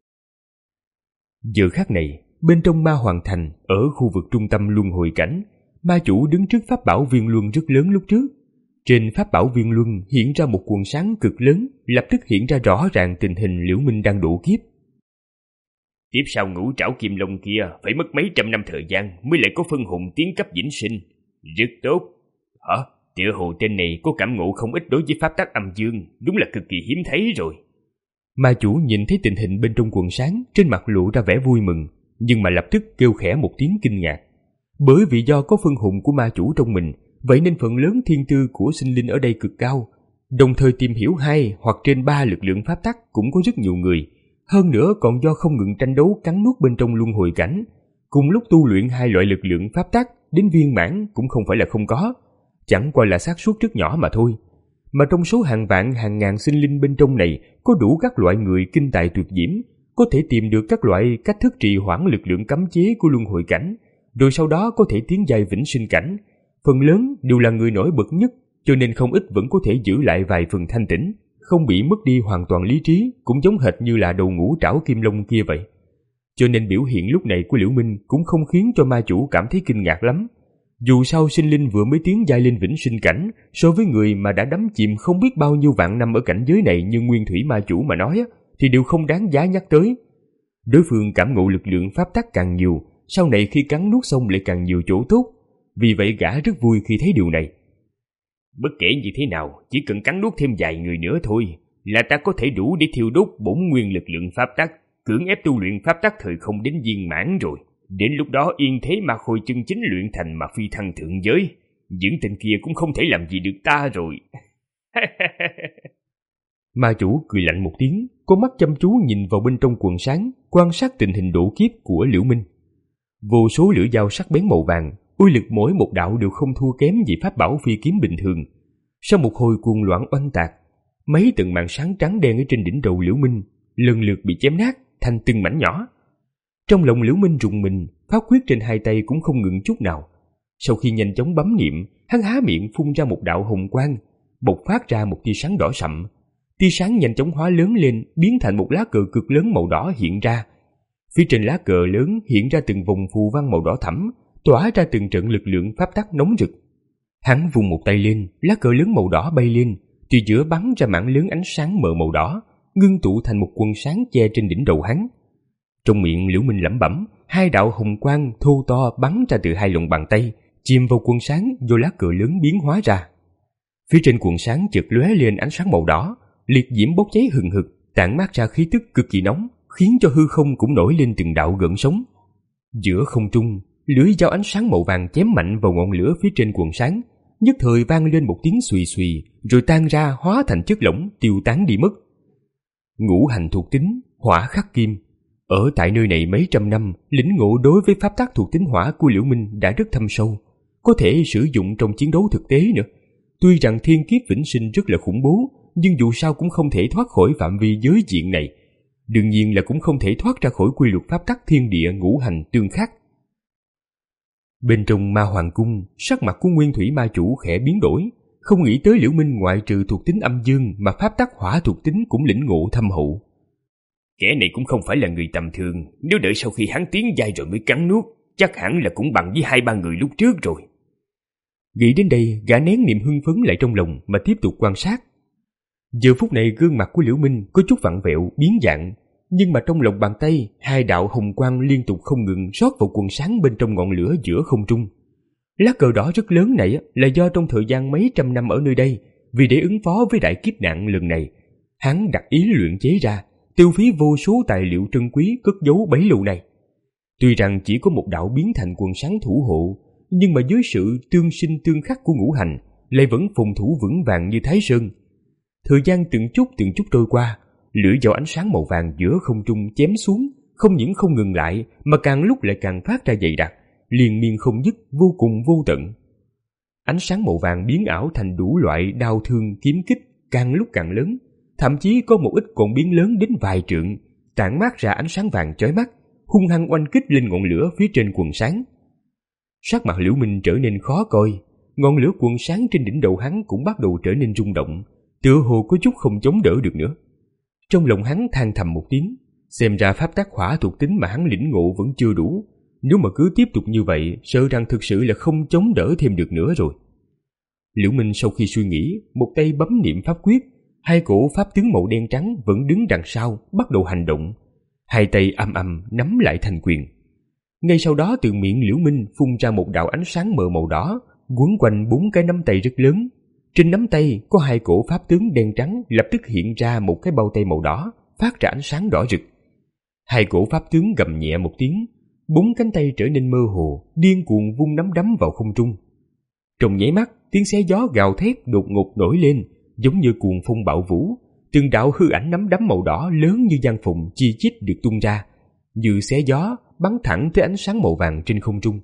Giờ khắc này, bên trong Ma Hoàng Thành, ở khu vực trung tâm luân hồi cảnh, ma chủ đứng trước pháp bảo viên luân rất lớn lúc trước. Trên pháp bảo viên luân hiện ra một quần sáng cực lớn, lập tức hiện ra rõ ràng tình hình Liễu Minh đang độ kiếp. Tiếp sau ngũ trảo kim long kia phải mất mấy trăm năm thời gian mới lại có phân hồn tiến cấp vĩnh sinh. Rất tốt. Hả? Tựa hồ tên này có cảm ngộ không ít đối với pháp tắc âm dương, đúng là cực kỳ hiếm thấy rồi. Ma chủ nhìn thấy tình hình bên trong quần sáng, trên mặt lộ ra vẻ vui mừng, nhưng mà lập tức kêu khẽ một tiếng kinh ngạc. Bởi vì do có phân hồn của ma chủ trong mình, vậy nên phần lớn thiên tư của sinh linh ở đây cực cao. Đồng thời tìm hiểu hai hoặc trên ba lực lượng pháp tắc cũng có rất nhiều người. Hơn nữa còn do không ngừng tranh đấu cắn nuốt bên trong luân hồi cảnh, cùng lúc tu luyện hai loại lực lượng pháp tắc đến viên mãn cũng không phải là không có, chẳng qua là xác suất rất nhỏ mà thôi. Mà trong số hàng vạn hàng ngàn sinh linh bên trong này có đủ các loại người kinh tài tuyệt diễm, có thể tìm được các loại cách thức trì hoãn lực lượng cấm chế của luân hồi cảnh, rồi sau đó có thể tiến giai vĩnh sinh cảnh. Phần lớn đều là người nổi bật nhất, cho nên không ít vẫn có thể giữ lại vài phần thanh tĩnh, không bị mất đi hoàn toàn lý trí, cũng giống hệt như là đầu ngũ trảo kim long kia vậy. Cho nên biểu hiện lúc này của Liễu Minh cũng không khiến cho ma chủ cảm thấy kinh ngạc lắm. Dù sao sinh linh vừa mới tiến giai lên vĩnh sinh cảnh, so với người mà đã đắm chìm không biết bao nhiêu vạn năm ở cảnh giới này như nguyên thủy ma chủ mà nói, thì đều không đáng giá nhắc tới. Đối phương cảm ngộ lực lượng pháp tắc càng nhiều, sau này khi cắn nuốt xong lại càng nhiều chỗ tốt. Vì vậy gã rất vui khi thấy điều này. Bất kể như thế nào, chỉ cần cắn nuốt thêm vài người nữa thôi, là ta có thể đủ để thiêu đốt bổn nguyên lực lượng pháp tắc, cưỡng ép tu luyện pháp tắc thời không đến viên mãn rồi. Đến lúc đó yên thế mà khôi chân chính luyện thành mà phi thăng thượng giới, những tên kia cũng không thể làm gì được ta rồi. Ma chủ cười lạnh một tiếng, con mắt chăm chú nhìn vào bên trong quần sáng, quan sát tình hình độ kiếp của Liễu Minh. Vô số lưỡi dao sắc bén màu vàng, uy lực mỗi một đạo đều không thua kém gì pháp bảo phi kiếm bình thường. Sau một hồi cuồng loạn oanh tạc, mấy từng màn sáng trắng đen ở trên đỉnh đầu Liễu Minh lần lượt bị chém nát thành từng mảnh nhỏ. Trong lòng Liễu Minh rùng mình, pháp quyết trên hai tay cũng không ngừng chút nào. Sau khi nhanh chóng bấm niệm, hắn há miệng phun ra một đạo hồng quang, bộc phát ra một tia sáng đỏ sậm. Tia sáng nhanh chóng hóa lớn lên, biến thành một lá cờ cực lớn màu đỏ hiện ra. Phía trên lá cờ lớn hiện ra từng vòng phù văn màu đỏ thẫm, tỏa ra từng trận lực lượng pháp tắc nóng rực. Hắn vung một tay lên, lá cờ lớn màu đỏ bay lên, từ giữa bắn ra mảng lớn ánh sáng mờ màu đỏ, ngưng tụ thành một quần sáng che trên đỉnh đầu hắn. Trong miệng Liễu Minh lẩm bẩm, hai đạo hồng quang thô to bắn ra từ hai lòng bàn tay, chìm vào quần sáng do lá cờ lớn biến hóa ra. Phía trên quần sáng chợt lóe lên ánh sáng màu đỏ, liệt diễm bốc cháy hừng hực, tản mát ra khí tức cực kỳ nóng, khiến cho hư không cũng nổi lên từng đạo gợn sóng. Giữa không trung, lưỡi dao ánh sáng màu vàng chém mạnh vào ngọn lửa phía trên quần sáng, nhất thời vang lên một tiếng xùy xùy, rồi tan ra hóa thành chất lỏng tiêu tán đi mất. Ngũ hành thuộc tính, hỏa khắc kim. Ở tại nơi này mấy trăm năm, lĩnh ngộ đối với pháp tắc thuộc tính hỏa của Liễu Minh đã rất thâm sâu, có thể sử dụng trong chiến đấu thực tế nữa. Tuy rằng thiên kiếp vĩnh sinh rất là khủng bố, nhưng dù sao cũng không thể thoát khỏi phạm vi giới diện này. Đương nhiên là cũng không thể thoát ra khỏi quy luật pháp tắc thiên địa ngũ hành tương khắc. Bên trong Ma Hoàng Cung, sắc mặt của Nguyên Thủy Ma Chủ khẽ biến đổi, không nghĩ tới Liễu Minh ngoại trừ thuộc tính âm dương mà pháp tắc hỏa thuộc tính cũng lĩnh ngộ thâm hậu. Kẻ này cũng không phải là người tầm thường, nếu đợi sau khi hắn tiến giai rồi mới cắn nuốt, chắc hẳn là cũng bằng với hai ba người lúc trước rồi. Nghĩ đến đây, gã nén niềm hưng phấn lại trong lòng mà tiếp tục quan sát. Giờ phút này gương mặt của Liễu Minh có chút vặn vẹo, biến dạng, nhưng mà trong lòng bàn tay, hai đạo hồng quang liên tục không ngừng rót vào quần sáng bên trong ngọn lửa giữa không trung. Lá cờ đỏ rất lớn này là do trong thời gian mấy trăm năm ở nơi đây, vì để ứng phó với đại kiếp nạn lần này, hắn đặt ý luyện chế ra, tiêu phí vô số tài liệu trân quý cất giấu bấy lâu nay. Tuy rằng chỉ có một đạo biến thành quần sáng thủ hộ, nhưng mà dưới sự tương sinh tương khắc của ngũ hành, lại vẫn phòng thủ vững vàng như Thái Sơn. Thời gian từng chút từng chút trôi qua, lưỡi dao ánh sáng màu vàng giữa không trung chém xuống, không những không ngừng lại mà càng lúc lại càng phát ra dày đặc, liên miên không dứt, vô cùng vô tận. Ánh sáng màu vàng biến ảo thành đủ loại đao thương kiếm kích, càng lúc càng lớn, thậm chí có một ít còn biến lớn đến vài trượng, tản mát ra ánh sáng vàng chói mắt, hung hăng oanh kích lên ngọn lửa phía trên quần sáng. Sắc mặt Liễu Minh trở nên khó coi, ngọn lửa quần sáng trên đỉnh đầu hắn cũng bắt đầu trở nên rung động, tựa hồ có chút không chống đỡ được nữa. Trong lòng hắn than thầm một tiếng, xem ra pháp tắc hỏa thuộc tính mà hắn lĩnh ngộ vẫn chưa đủ, nếu mà cứ tiếp tục như vậy, sợ rằng thực sự là không chống đỡ thêm được nữa rồi. Liễu Minh sau khi suy nghĩ, một tay bấm niệm pháp quyết, hai cổ pháp tướng màu đen trắng vẫn đứng đằng sau bắt đầu hành động, hai tay âm âm nắm lại thành quyền. Ngay sau đó từ miệng Liễu Minh phun ra một đạo ánh sáng mờ màu đỏ, quấn quanh bốn cái nắm tay rất lớn. Trên nắm tay có hai cổ pháp tướng đen trắng lập tức hiện ra một cái bao tay màu đỏ, phát ra ánh sáng đỏ rực. Hai cổ pháp tướng gầm nhẹ một tiếng, bốn cánh tay trở nên mơ hồ, điên cuồng vung nắm đấm vào không trung. Trong nháy mắt, tiếng xé gió gào thét đột ngột nổi lên, giống như cuồng phong bạo vũ. Từng đạo hư ảnh nắm đấm màu đỏ lớn như giăng phùng chi chít được tung ra, như xé gió bắn thẳng tới ánh sáng màu vàng trên không trung.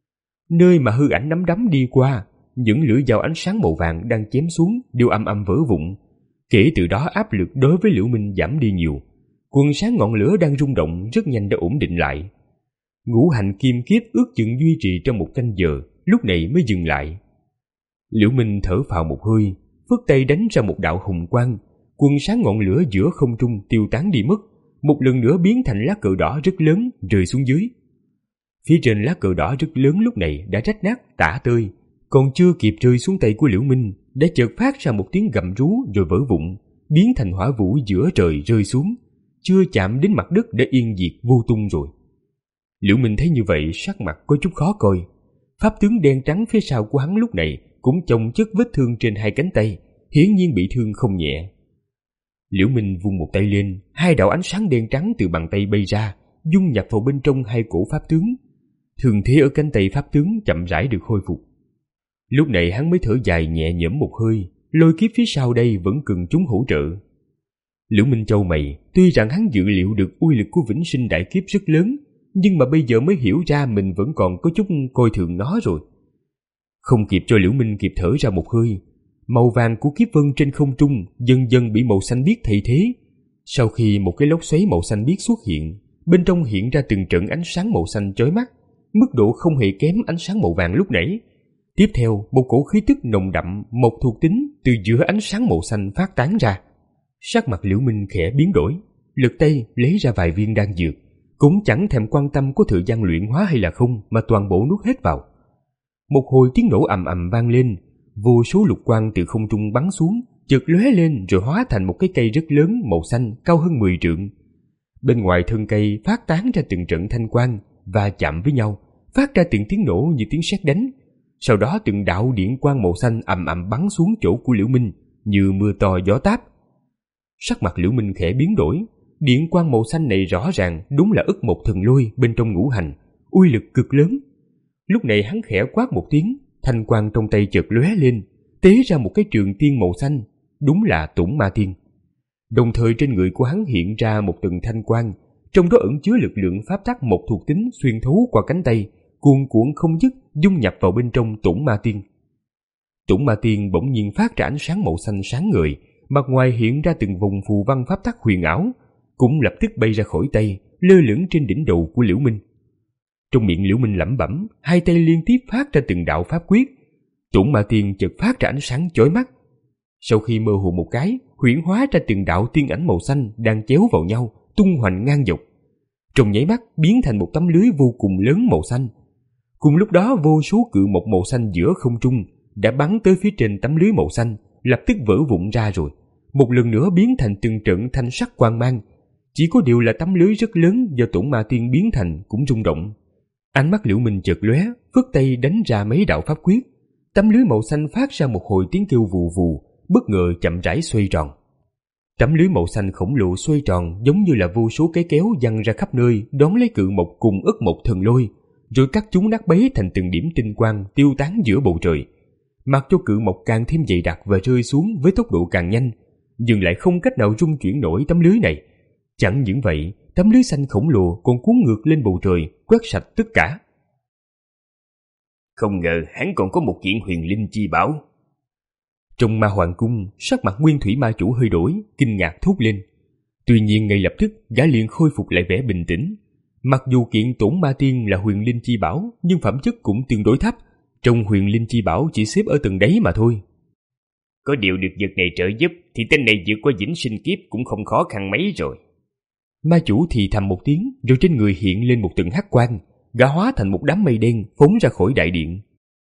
Nơi mà hư ảnh nắm đấm đi qua, những lưỡi dao ánh sáng màu vàng đang chém xuống đều âm âm vỡ vụn. Kể từ đó áp lực đối với Liễu Minh giảm đi nhiều. Quần sáng ngọn lửa đang rung động rất nhanh đã ổn định lại. Ngũ hành kim kiếp ước chừng duy trì trong một canh giờ, lúc này mới dừng lại. Liễu Minh thở phào một hơi, phất tay đánh ra một đạo hùng quang, quần sáng ngọn lửa giữa không trung tiêu tán đi mất, một lần nữa biến thành lá cờ đỏ rất lớn rơi xuống dưới. Phía trên lá cờ đỏ rất lớn lúc này đã rách nát tả tơi, còn chưa kịp rơi xuống tay của Liễu Minh đã chợt phát ra một tiếng gầm rú rồi vỡ vụn, biến thành hỏa vũ giữa trời rơi xuống, chưa chạm đến mặt đất đã yên diệt vô tung rồi. Liễu Minh thấy như vậy sắc mặt có chút khó coi. Pháp tướng đen trắng phía sau của hắn lúc này cũng chồng chất vết thương trên hai cánh tay, hiển nhiên bị thương không nhẹ. Liễu Minh vung một tay lên, hai đạo ánh sáng đen trắng từ bàn tay bay ra, dung nhập vào bên trong hai cổ pháp tướng. Thương thế ở cánh tay pháp tướng chậm rãi được khôi phục. Lúc này hắn mới thở dài nhẹ nhõm một hơi, lôi kiếp phía sau đây vẫn cần chúng hỗ trợ. Liễu Minh chau mày, tuy rằng hắn dự liệu được uy lực của vĩnh sinh đại kiếp rất lớn, nhưng mà bây giờ mới hiểu ra mình vẫn còn có chút coi thường nó rồi. Không kịp cho Liễu Minh kịp thở ra một hơi, màu vàng của kiếp vân trên không trung dần dần bị màu xanh biếc thay thế. Sau khi một cái lốc xoáy màu xanh biếc xuất hiện, bên trong hiện ra từng trận ánh sáng màu xanh chói mắt, mức độ không hề kém ánh sáng màu vàng lúc nãy. Tiếp theo, một cổ khí tức nồng đậm mộc thuộc tính từ giữa ánh sáng màu xanh phát tán ra. Sắc mặt Liễu Minh khẽ biến đổi, lật tay lấy ra vài viên đan dược, cũng chẳng thèm quan tâm có thời gian luyện hóa hay là không mà toàn bộ nuốt hết vào. Một hồi tiếng nổ ầm ầm vang lên, vô số lục quang từ không trung bắn xuống, chợt lóe lên rồi hóa thành một cái cây rất lớn màu xanh cao hơn mười trượng. Bên ngoài thân cây phát tán ra từng trận thanh quang và chạm với nhau, phát ra từng tiếng nổ như tiếng sét đánh. Sau đó từng đạo điện quang màu xanh ầm ầm bắn xuống chỗ của Liễu Minh như mưa to gió táp. Sắc mặt Liễu Minh khẽ biến đổi, điện quang màu xanh này rõ ràng đúng là ức một thần lôi bên trong ngũ hành, uy lực cực lớn. Lúc này hắn khẽ quát một tiếng, thanh quang trong tay chợt lóe lên, tế ra một cái trường tiên màu xanh, đúng là Tủng Ma Tiên. Đồng thời trên người của hắn hiện ra một tầng thanh quang, trong đó ẩn chứa lực lượng pháp tắc một thuộc tính xuyên thấu qua cánh tay, cuồn cuộn không dứt dung nhập vào bên trong Tủng Ma Tiên. Tủng Ma Tiên bỗng nhiên phát ra ánh sáng màu xanh sáng ngời, mặt ngoài hiện ra từng vùng phù văn pháp tắc huyền ảo, cũng lập tức bay ra khỏi tay, lơ lửng trên đỉnh đầu của Liễu Minh. Trong miệng Liễu Minh lẩm bẩm, hai tay liên tiếp phát ra từng đạo pháp quyết. Tủng Ma Tiên chợt phát ra ánh sáng chói mắt. Sau khi mơ hồ một cái, huyễn hóa ra từng đạo tiên ảnh màu xanh đang chéo vào nhau, tung hoành ngang dọc. Trong nháy mắt biến thành một tấm lưới vô cùng lớn màu xanh. Cùng lúc đó vô số cự mộc màu xanh giữa không trung đã bắn tới phía trên tấm lưới màu xanh, lập tức vỡ vụn ra rồi, một lần nữa biến thành từng trận thanh sắc quang mang. Chỉ có điều là tấm lưới rất lớn do Tủng Ma Tiên biến thành cũng rung động. Ánh mắt Liễu Minh chợt lóe, phất tay đánh ra mấy đạo pháp quyết. Tấm lưới màu xanh phát ra một hồi tiếng kêu vù vù, bất ngờ chậm rãi xoay tròn. Tấm lưới màu xanh khổng lồ xoay tròn giống như là vô số cái kéo giăng ra khắp nơi đón lấy cự mộc cùng ức mộc thần lôi, rồi cắt chúng nát bấy thành từng điểm tinh quang tiêu tán giữa bầu trời. Mặc cho cự mộc càng thêm dày đặc và rơi xuống với tốc độ càng nhanh, nhưng lại không cách nào rung chuyển nổi tấm lưới này. Chẳng những vậy, tấm lưới xanh khổng lồ còn cuốn ngược lên bầu trời, quét sạch tất cả. Không ngờ hắn còn có một kiện huyền linh chi bảo. Trong Ma Hoàng Cung, sắc mặt Nguyên Thủy Ma Chủ hơi đổi, kinh ngạc thốt lên. Tuy nhiên ngay lập tức, gã liền khôi phục lại vẻ bình tĩnh. Mặc dù kiện Tổn Ma Tiên là huyền linh chi bảo, nhưng phẩm chất cũng tương đối thấp. Trong huyền linh chi bảo chỉ xếp ở tầng đáy mà thôi. Có điều được vật này trợ giúp thì tên này vượt qua vĩnh sinh kiếp cũng không khó khăn mấy rồi. Ma Chủ thì thầm một tiếng, rồi trên người hiện lên một tầng hắc quang, gã hóa thành một đám mây đen phóng ra khỏi đại điện.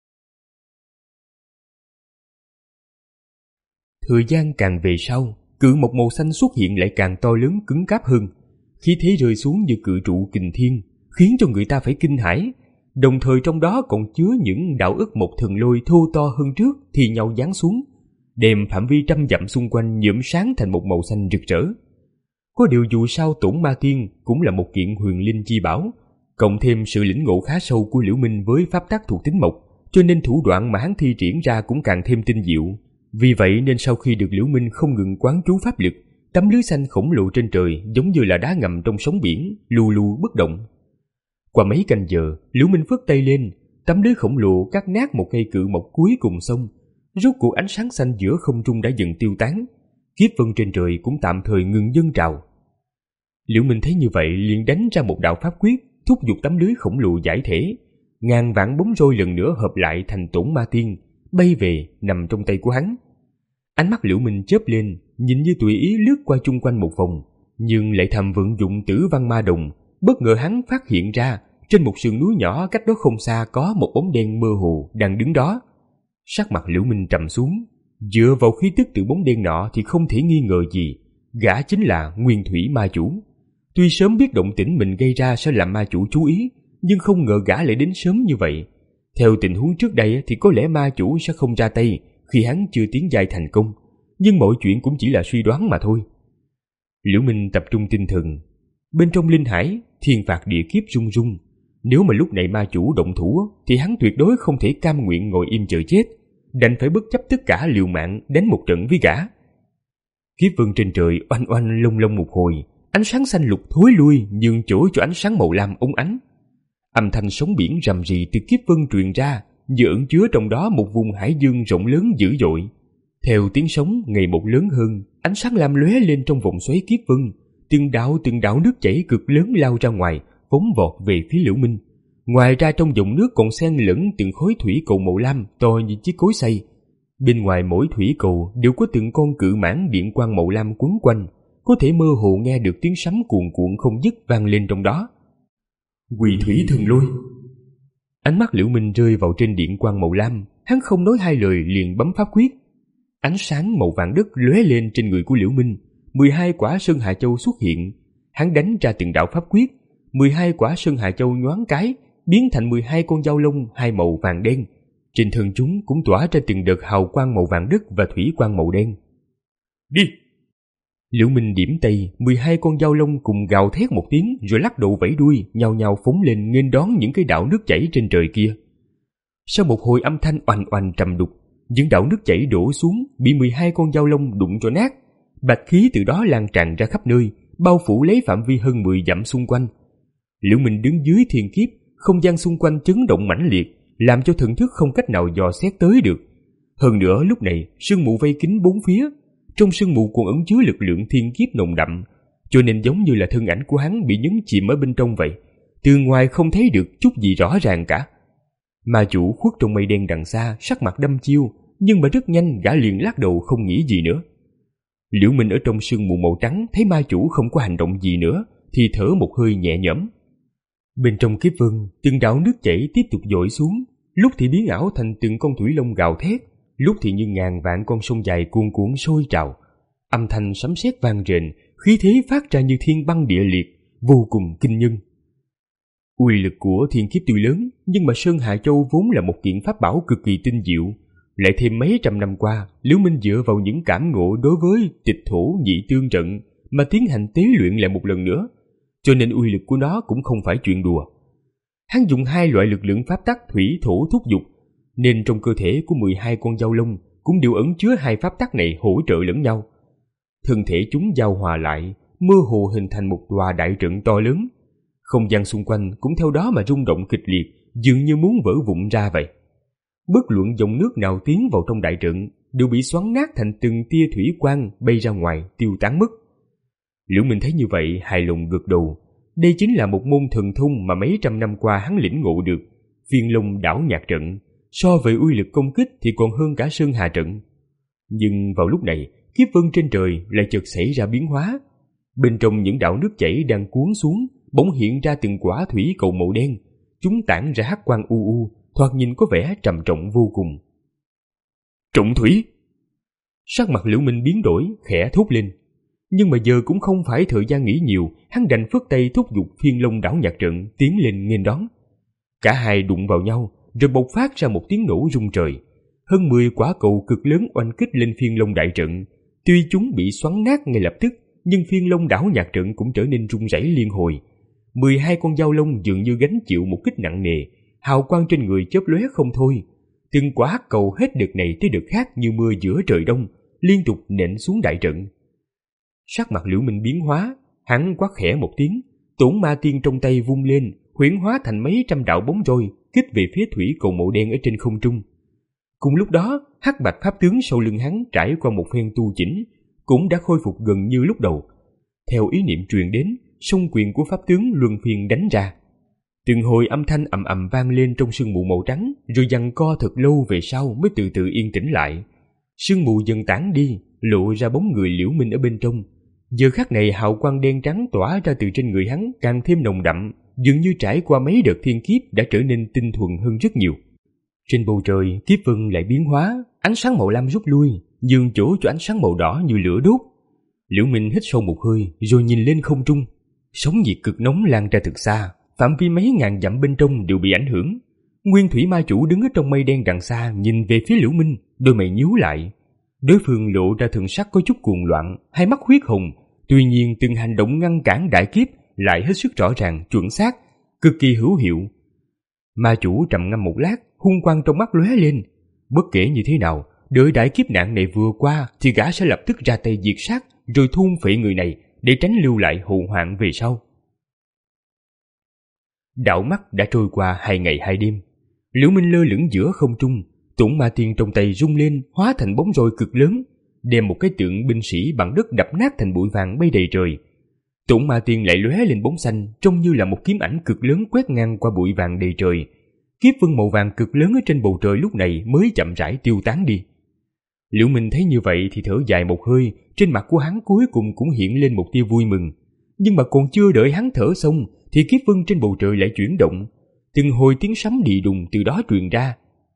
Thời gian càng về sau, cự mộc màu xanh xuất hiện lại càng to lớn cứng cáp hơn. Khí thế rơi xuống như cự trụ kình thiên, khiến cho người ta phải kinh hãi. Đồng thời trong đó còn chứa những đạo ức mộc thần lôi thô to hơn trước thì nhau giáng xuống, đem phạm vi trăm dặm xung quanh nhuộm sáng thành một màu xanh rực rỡ. Có điều dù sao Tổn Ma Tiên cũng là một kiện huyền linh chi bảo, cộng thêm sự lĩnh ngộ khá sâu của Liễu Minh với pháp tắc thuộc tính mộc, cho nên thủ đoạn mà hắn thi triển ra cũng càng thêm tinh diệu. Vì vậy nên sau khi được Liễu Minh không ngừng quán chú pháp lực, tấm lưới xanh khổng lồ trên trời giống như là đá ngầm trong sóng biển, lù lù bất động. Qua mấy canh giờ, Liễu Minh phất tay lên, tấm lưới khổng lồ cắt nát một cây cự mộc cuối cùng xong. Rốt cuộc ánh sáng xanh giữa không trung đã dần tiêu tán, kiếp vân trên trời cũng tạm thời ngừng dâng trào. Liễu Minh thấy như vậy liền đánh ra một đạo pháp quyết, thúc giục tấm lưới khổng lồ giải thể. Ngàn vạn bóng roi lần nữa hợp lại thành Tổn Ma Tiên, bay về nằm trong tay của hắn. Ánh mắt Liễu Minh chớp lên, nhìn như tùy ý lướt qua chung quanh một vòng, nhưng lại thầm vận dụng Tử Văn Ma Đồng. Bất ngờ hắn phát hiện ra trên một sườn núi nhỏ cách đó không xa có một bóng đen mơ hồ đang đứng đó. Sắc mặt Liễu Minh trầm xuống, dựa vào khí tức từ bóng đen nọ thì không thể nghi ngờ gì, gã chính là Nguyên Thủy Ma Chủ. Tuy sớm biết động tĩnh mình gây ra sẽ làm Ma Chủ chú ý, nhưng không ngờ gã lại đến sớm như vậy. Theo tình huống trước đây thì có lẽ Ma Chủ sẽ không ra tay khi hắn chưa tiến giai thành công, nhưng mọi chuyện cũng chỉ là suy đoán mà thôi. Liễu Minh tập trung tinh thần. Bên trong linh hải, thiên phạt địa kiếp rung rung. Nếu mà lúc này Ma Chủ động thủ thì hắn tuyệt đối không thể cam nguyện ngồi im chờ chết, đành phải bất chấp tất cả liều mạng đánh một trận với gã. Kiếp vân trên trời oanh oanh lông lông một hồi, ánh sáng xanh lục thối lui nhường chỗ cho ánh sáng màu lam óng ánh. Âm thanh sóng biển rầm rì từ kiếp vân truyền ra, như ẩn chứa trong đó một vùng hải dương rộng lớn dữ dội. Theo tiếng sóng ngày một lớn hơn, ánh sáng lam lóe lên trong vòng xoáy kiếp vân, từng đạo từng đạo nước chảy cực lớn lao ra ngoài, phóng vọt về phía Liễu Minh. Ngoài ra trong dòng nước còn xen lẫn từng khối thủy cầu màu lam to như chiếc cối xay. Bên ngoài mỗi thủy cầu đều có từng con cự mãng điện quang màu lam quấn quanh, có thể mơ hồ nghe được tiếng sấm cuồn cuộn không dứt vang lên trong đó. Quỷ thủy thần lôi. Ánh mắt Liễu Minh rơi vào trên điện quang màu lam, hắn không nói hai lời liền bấm pháp quyết. Ánh sáng màu vàng đất lóe lên trên người của Liễu Minh, mười hai quả Sơn Hà Châu xuất hiện. Hắn đánh ra từng đạo pháp quyết, mười hai quả Sơn Hà Châu nhoáng cái biến thành mười hai con dao lông hai màu vàng đen. Trên thân chúng cũng tỏa ra từng đợt hào quang màu vàng đất và thủy quang màu đen. Đi! Liễu Minh điểm tay, mười hai con dao lông cùng gào thét một tiếng rồi lắc đầu vẫy đuôi, nhao nhao phóng lên nghênh đón những cái đạo nước chảy trên trời kia. Sau một hồi âm thanh oanh oanh trầm đục, những đạo nước chảy đổ xuống bị mười hai con dao lông đụng cho nát. Bạch khí từ đó lan tràn ra khắp nơi, bao phủ lấy phạm vi hơn mười dặm xung quanh. Liễu Minh đứng dưới thiên kiếp, không gian xung quanh chấn động mãnh liệt, làm cho thần thức không cách nào dò xét tới được. Hơn nữa lúc này sương mù vây kín bốn phía, trong sương mù còn ẩn chứa lực lượng thiên kiếp nồng đậm, cho nên giống như là thân ảnh của hắn bị nhấn chìm ở bên trong vậy, từ ngoài không thấy được chút gì rõ ràng cả. Ma Chủ khuất trong mây đen đằng xa, sắc mặt đăm chiêu, nhưng mà rất nhanh gã liền lắc đầu không nghĩ gì nữa. Liễu Minh ở trong sương mù màu trắng thấy Ma Chủ không có hành động gì nữa thì thở một hơi nhẹ nhõm. Bên trong kiếp vân, từng đạo nước chảy tiếp tục dội xuống, lúc thì biến ảo thành từng con thủy long gào thét, lúc thì như ngàn vạn con sông dài cuồn cuộn sôi trào. Âm thanh sấm sét vang rền, khí thế phát ra như thiên băng địa liệt, vô cùng kinh nhân. Uy lực của thiên kiếp tuy lớn, nhưng mà Sơn Hà Châu vốn là một kiện pháp bảo cực kỳ tinh diệu. Lại thêm mấy trăm năm qua, Liễu Minh dựa vào những cảm ngộ đối với tịch thổ nhị tương trận mà tiến hành tế luyện lại một lần nữa, cho nên uy lực của nó cũng không phải chuyện đùa. Hắn dùng hai loại lực lượng pháp tắc thủy thổ thúc giục, nên trong cơ thể của mười hai con dao lông cũng đều ẩn chứa hai pháp tắc này hỗ trợ lẫn nhau. Thân thể chúng giao hòa lại, mơ hồ hình thành một tòa đại trận to lớn. Không gian xung quanh cũng theo đó mà rung động kịch liệt, dường như muốn vỡ vụn ra vậy. Bất luận dòng nước nào tiến vào trong đại trận đều bị xoắn nát thành từng tia thủy quang bay ra ngoài tiêu tán mất. Liễu Minh thấy như vậy hài lòng gật đầu. Đây chính là một môn thần thông mà mấy trăm năm qua hắn lĩnh ngộ được, Phiên Long đảo nhạc trận. So về uy lực công kích thì còn hơn cả Sơn Hà trận. Nhưng vào lúc này, kiếp vân trên trời lại chợt xảy ra biến hóa. Bên trong những đạo nước chảy đang cuốn xuống, bỗng hiện ra từng quả thủy cầu màu đen. Chúng tản ra hắc quang u u, thoạt nhìn có vẻ trầm trọng vô cùng. Trọng thủy! Sắc mặt Liễu Minh biến đổi, khẽ thốt lên. Nhưng mà giờ cũng không phải thời gian nghĩ nhiều, hắn đành phất tay thúc giục Phiên Long đảo nhạc trận tiến lên nghênh đón. Cả hai đụng vào nhau, rồi bộc phát ra một tiếng nổ rung trời. Hơn mười quả cầu cực lớn oanh kích lên Phiên Long đại trận. Tuy chúng bị xoắn nát ngay lập tức, nhưng Phiên Long đảo nhạc trận cũng trở nên rung rẩy liên hồi. Mười hai con dao lông dường như gánh chịu một kích nặng nề, hào quang trên người chớp lóe không thôi. Từng quả cầu hết đợt này tới đợt khác như mưa giữa trời đông, liên tục nện xuống đại trận. Sắc mặt Liễu Minh biến hóa, hắn quát khẽ một tiếng, Tổn Ma Tiên trong tay vung lên, huyễn hóa thành mấy trăm đạo bóng roi kích về phía thủy cầu màu đen ở trên không trung. Cùng lúc đó, hắc bạch pháp tướng sau lưng hắn trải qua một phen tu chỉnh, cũng đã khôi phục gần như lúc đầu. Theo ý niệm truyền đến, song quyền của pháp tướng luân phiên đánh ra. Từng hồi âm thanh ầm ầm vang lên trong sương mù màu trắng, rồi giằng co thật lâu về sau mới từ từ yên tĩnh lại. Sương mù dần tản đi, lộ ra bóng người Liễu Minh ở bên trong. Giờ khắc này hào quang đen trắng tỏa ra từ trên người hắn càng thêm nồng đậm, dường như trải qua mấy đợt thiên kiếp đã trở nên tinh thuần hơn rất nhiều. Trên bầu trời, kiếp vân lại biến hóa, ánh sáng màu lam rút lui, nhường chỗ cho ánh sáng màu đỏ như lửa đốt. Liễu Minh hít sâu một hơi, rồi nhìn lên không trung. Sóng nhiệt cực nóng lan ra thực xa, phạm vi mấy ngàn dặm bên trong đều bị ảnh hưởng. Nguyên Thủy Ma Chủ đứng ở trong mây đen đằng xa nhìn về phía Liễu Minh, đôi mày nhíu lại. Đối phương lộ ra thần sắc có chút cuồng loạn, hai mắt huyết hồng. Tuy nhiên từng hành động ngăn cản đại kiếp lại hết sức rõ ràng, chuẩn xác, cực kỳ hữu hiệu. Ma Chủ trầm ngâm một lát, hung quang trong mắt lóe lên. Bất kể như thế nào, đợi đại kiếp nạn này vừa qua thì gã sẽ lập tức ra tay diệt sát, rồi thôn phệ người này để tránh lưu lại hậu hoạn về sau. Đạo mắt đã trôi qua hai ngày hai đêm. Liễu Minh lơ lửng giữa không trung, Tổn Ma Tiên trong tay rung lên, hóa thành bóng roi cực lớn, đem một cái tượng binh sĩ bằng đất đập nát thành bụi vàng bay đầy trời. Tổn Ma Tiên lại lóe lên bóng xanh, trông như là một kiếm ảnh cực lớn quét ngang qua bụi vàng đầy trời. Kiếp vân màu vàng cực lớn ở trên bầu trời lúc này mới chậm rãi tiêu tán đi. Liễu Minh thấy như vậy thì thở dài một hơi, trên mặt của hắn cuối cùng cũng hiện lên một tia vui mừng. Nhưng mà còn chưa đợi hắn thở xong thì kiếp vân trên bầu trời lại chuyển động, từng hồi tiếng sấm đi đùng từ đó truyền ra.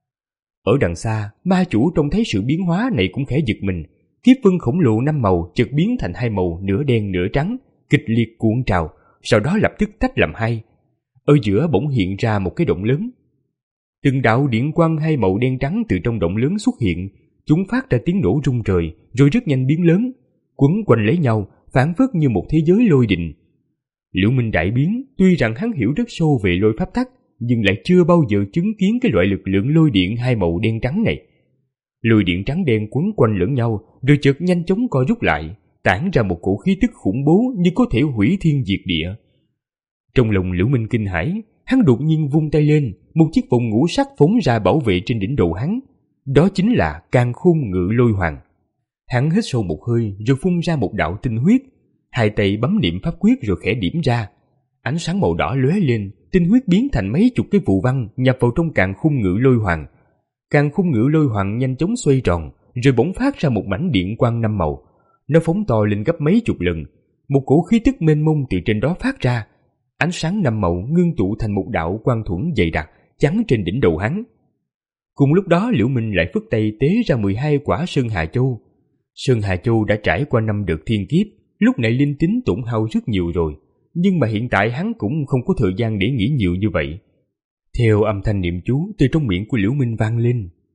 Ở đằng xa, Ma Chủ trông thấy sự biến hóa này cũng khẽ giật mình. Kiếp vân khổng lồ năm màu chợt biến thành hai màu nửa đen nửa trắng, kịch liệt cuộn trào, sau đó lập tức tách làm hai. Ở giữa bỗng hiện ra một cái động lớn. Từng đạo điện quang hai màu đen trắng từ trong động lớn xuất hiện, chúng phát ra tiếng nổ rung trời, rồi rất nhanh biến lớn, quấn quanh lấy nhau, phảng phất như một thế giới lôi đình. Liễu Minh đại biến, tuy rằng hắn hiểu rất sâu về lôi pháp tắc, nhưng lại chưa bao giờ chứng kiến cái loại lực lượng lôi điện hai màu đen trắng này. Lôi điện trắng đen quấn quanh lẫn nhau, rồi chợt nhanh chóng co rút lại, tản ra một cổ khí tức khủng bố như có thể hủy thiên diệt địa. Trong lòng Liễu Minh kinh hãi, hắn đột nhiên vung tay lên, một chiếc vòng ngũ sắc phóng ra bảo vệ trên đỉnh đầu hắn. Đó chính là Càn Khôn Ngự Lôi Hoàng. Hắn hít sâu một hơi rồi phun ra một đạo tinh huyết, hai tay bấm niệm pháp quyết rồi khẽ điểm ra. Ánh sáng màu đỏ lóe lên, tinh huyết biến thành mấy chục cái phù văn nhập vào trong Càn Khôn Ngự Lôi Hoàng. Càn Khôn Ngự Lôi Hoàng nhanh chóng xoay tròn, rồi bỗng phát ra một mảnh điện quang năm màu. Nó phóng to lên gấp mấy chục lần, một cổ khí tức mênh mông từ trên đó phát ra. Ánh sáng năm màu ngưng tụ thành một đạo quang thuẫn dày đặc chắn trên đỉnh đầu hắn. Cùng lúc đó Liễu Minh lại phất tay tế ra mười hai quả Sơn Hà Châu. Sơn Hà Châu đã trải qua năm đợt thiên kiếp, lúc này linh tính tổn hao rất nhiều rồi, nhưng mà hiện tại hắn cũng không có thời gian để nghĩ nhiều như vậy. Theo âm thanh niệm chú từ trong miệng của Liễu Minh vang lên,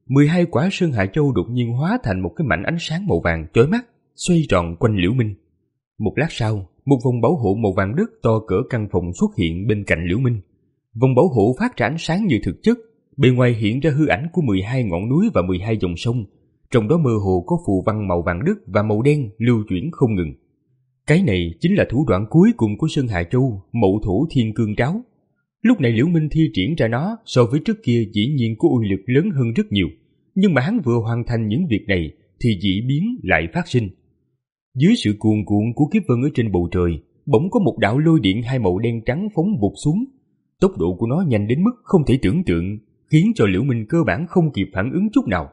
mười hai quả Sơn Hà Châu đột nhiên hóa thành một cái mảnh ánh sáng màu vàng chói mắt, xoay tròn quanh Liễu Minh. Một lát sau, một vòng bảo hộ màu vàng đất to cỡ căn phòng xuất hiện bên cạnh Liễu Minh. Vòng bảo hộ phát ra ánh sáng như thực chất, bề ngoài hiện ra hư ảnh của mười hai ngọn núi và mười hai dòng sông, trong đó mơ hồ có phù văn màu vàng đất và màu đen lưu chuyển không ngừng. Cái này chính là thủ đoạn cuối cùng của Sơn Hà Châu, Mậu Thổ Thiên Cương Tráo. Lúc này Liễu Minh thi triển ra nó so với trước kia dĩ nhiên có uy lực lớn hơn rất nhiều, nhưng mà hắn vừa hoàn thành những việc này thì dị biến lại phát sinh. Dưới sự cuồn cuộn của kiếp vân ở trên bầu trời, bỗng có một đạo lôi điện hai màu đen trắng phóng vụt xuống. Tốc độ của nó nhanh đến mức không thể tưởng tượng, khiến cho Liễu Minh cơ bản không kịp phản ứng chút nào.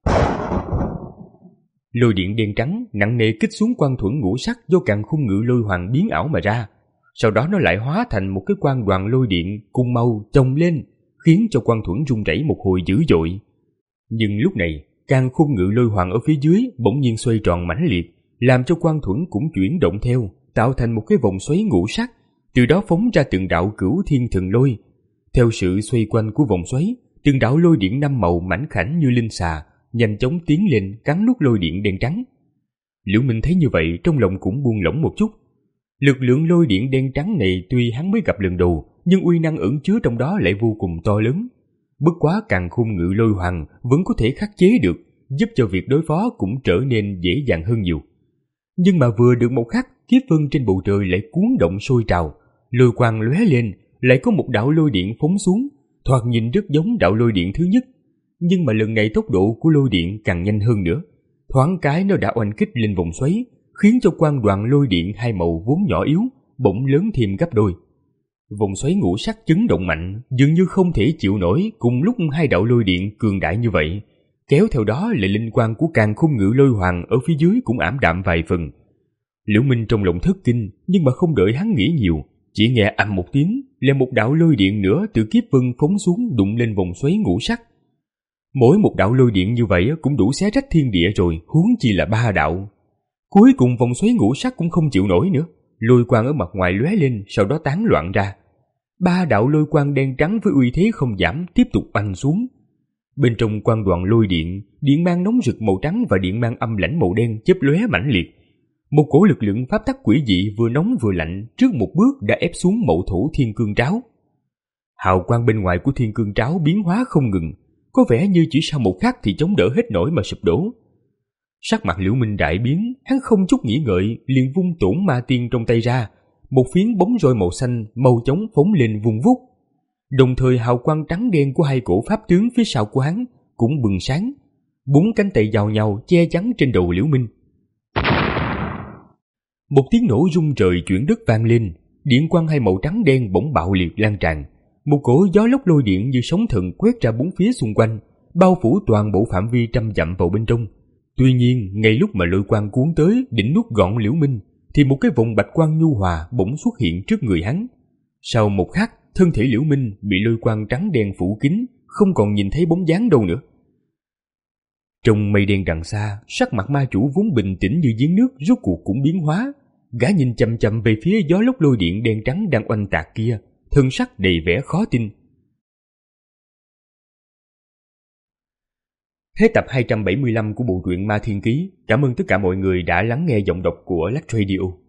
Lôi điện đen trắng nặng nề kích xuống Quan Thuẫn ngũ sắc do Càn Khôn Ngự Lôi Hoàng biến ảo mà ra. Sau đó nó lại hóa thành một cái quang đoàn lôi điện cùng màu chồng lên, khiến cho Quan Thuẫn rung rẩy một hồi dữ dội. Nhưng lúc này, Càn Khôn Ngự Lôi Hoàng ở phía dưới bỗng nhiên xoay tròn mãnh liệt, làm cho Quan Thuẫn cũng chuyển động theo, tạo thành một cái vòng xoáy ngũ sắc, từ đó phóng ra từng đạo cửu thiên thần lôi. Theo sự xoay quanh của vòng xoáy, từng đạo lôi điện năm màu mảnh khảnh như linh xà nhanh chóng tiến lên cắn nuốt lôi điện đen trắng. Liễu Minh thấy như vậy trong lòng cũng buông lỏng một chút. Lực lượng lôi điện đen trắng này tuy hắn mới gặp lần đầu, nhưng uy năng ẩn chứa trong đó lại vô cùng to lớn. Bất quá Càn Khôn Ngự Lôi Hoàng vẫn có thể khắc chế được, giúp cho việc đối phó cũng trở nên dễ dàng hơn nhiều. Nhưng mà vừa được một khắc, kiếp vân trên bầu trời lại cuốn động sôi trào, lôi quang lóe lên, lại có một đạo lôi điện phóng xuống, thoạt nhìn rất giống đạo lôi điện thứ nhất. Nhưng mà lần này tốc độ của lôi điện càng nhanh hơn nữa, thoáng cái nó đã oanh kích lên vòng xoáy, khiến cho quang đoàn lôi điện hai màu vốn nhỏ yếu bỗng lớn thêm gấp đôi. Vòng xoáy ngũ sắc chấn động mạnh, dường như không thể chịu nổi cùng lúc hai đạo lôi điện cường đại như vậy, kéo theo đó là linh quang của Càn Khôn Ngự Lôi Hoàng ở phía dưới cũng ảm đạm vài phần. Liễu Minh trong lòng thất kinh, nhưng mà không đợi hắn nghĩ nhiều, chỉ nghe ầm một tiếng, là một đạo lôi điện nữa từ kiếp vân phóng xuống đụng lên vòng xoáy ngũ sắc. Mỗi một đạo lôi điện như vậy cũng đủ xé rách thiên địa rồi, huống chi là ba đạo. Cuối cùng vòng xoáy ngũ sắc cũng không chịu nổi nữa, lôi quang ở mặt ngoài lóe lên, sau đó tán loạn ra. Ba đạo lôi quang đen trắng với uy thế không giảm tiếp tục oanh xuống. Bên trong quang đoàn lôi điện, điện mang nóng rực màu trắng và điện mang âm lãnh màu đen chớp lóe mãnh liệt. Một cổ lực lượng pháp tắc quỷ dị vừa nóng vừa lạnh trước một bước đã ép xuống Mậu Thổ Thiên Cương Tráo. Hào quang bên ngoài của Thiên Cương Tráo biến hóa không ngừng, có vẻ như chỉ sau một khắc thì chống đỡ hết nổi mà sụp đổ. Sắc mặt Liễu Minh đại biến, hắn không chút nghĩ ngợi liền vung Tổn Ma Tiên trong tay ra, một phiến bóng roi màu xanh mau chóng phóng lên vung vút. Đồng thời hào quang trắng đen của hai cổ pháp tướng phía sau của hắn cũng bừng sáng, bốn cánh tay giao nhau che chắn trên đầu Liễu Minh. Một tiếng nổ rung trời chuyển đất vang lên, điện quang hai màu trắng đen bỗng bạo liệt lan tràn, một cổ gió lốc lôi điện như sóng thần quét ra bốn phía xung quanh, bao phủ toàn bộ phạm vi trăm dặm vào bên trong. Tuy nhiên, ngay lúc mà lôi quang cuốn tới định nuốt gọn Liễu Minh, thì một cái vòng bạch quang nhu hòa bỗng xuất hiện trước người hắn. Sau một khắc, thân thể Liễu Minh bị lôi quang trắng đen phủ kín, không còn nhìn thấy bóng dáng đâu nữa. Trong mây đen đằng xa, sắc mặt ma chủ vốn bình tĩnh như giếng nước rốt cuộc cũng biến hóa. Gã nhìn chằm chằm về phía gió lốc lôi điện đen trắng đang oanh tạc kia, thân sắc đầy vẻ khó tin. Hết tập hai trăm bảy mươi lăm của bộ truyện Ma Thiên Ký. Cảm ơn tất cả mọi người đã lắng nghe giọng đọc của Lách Radio.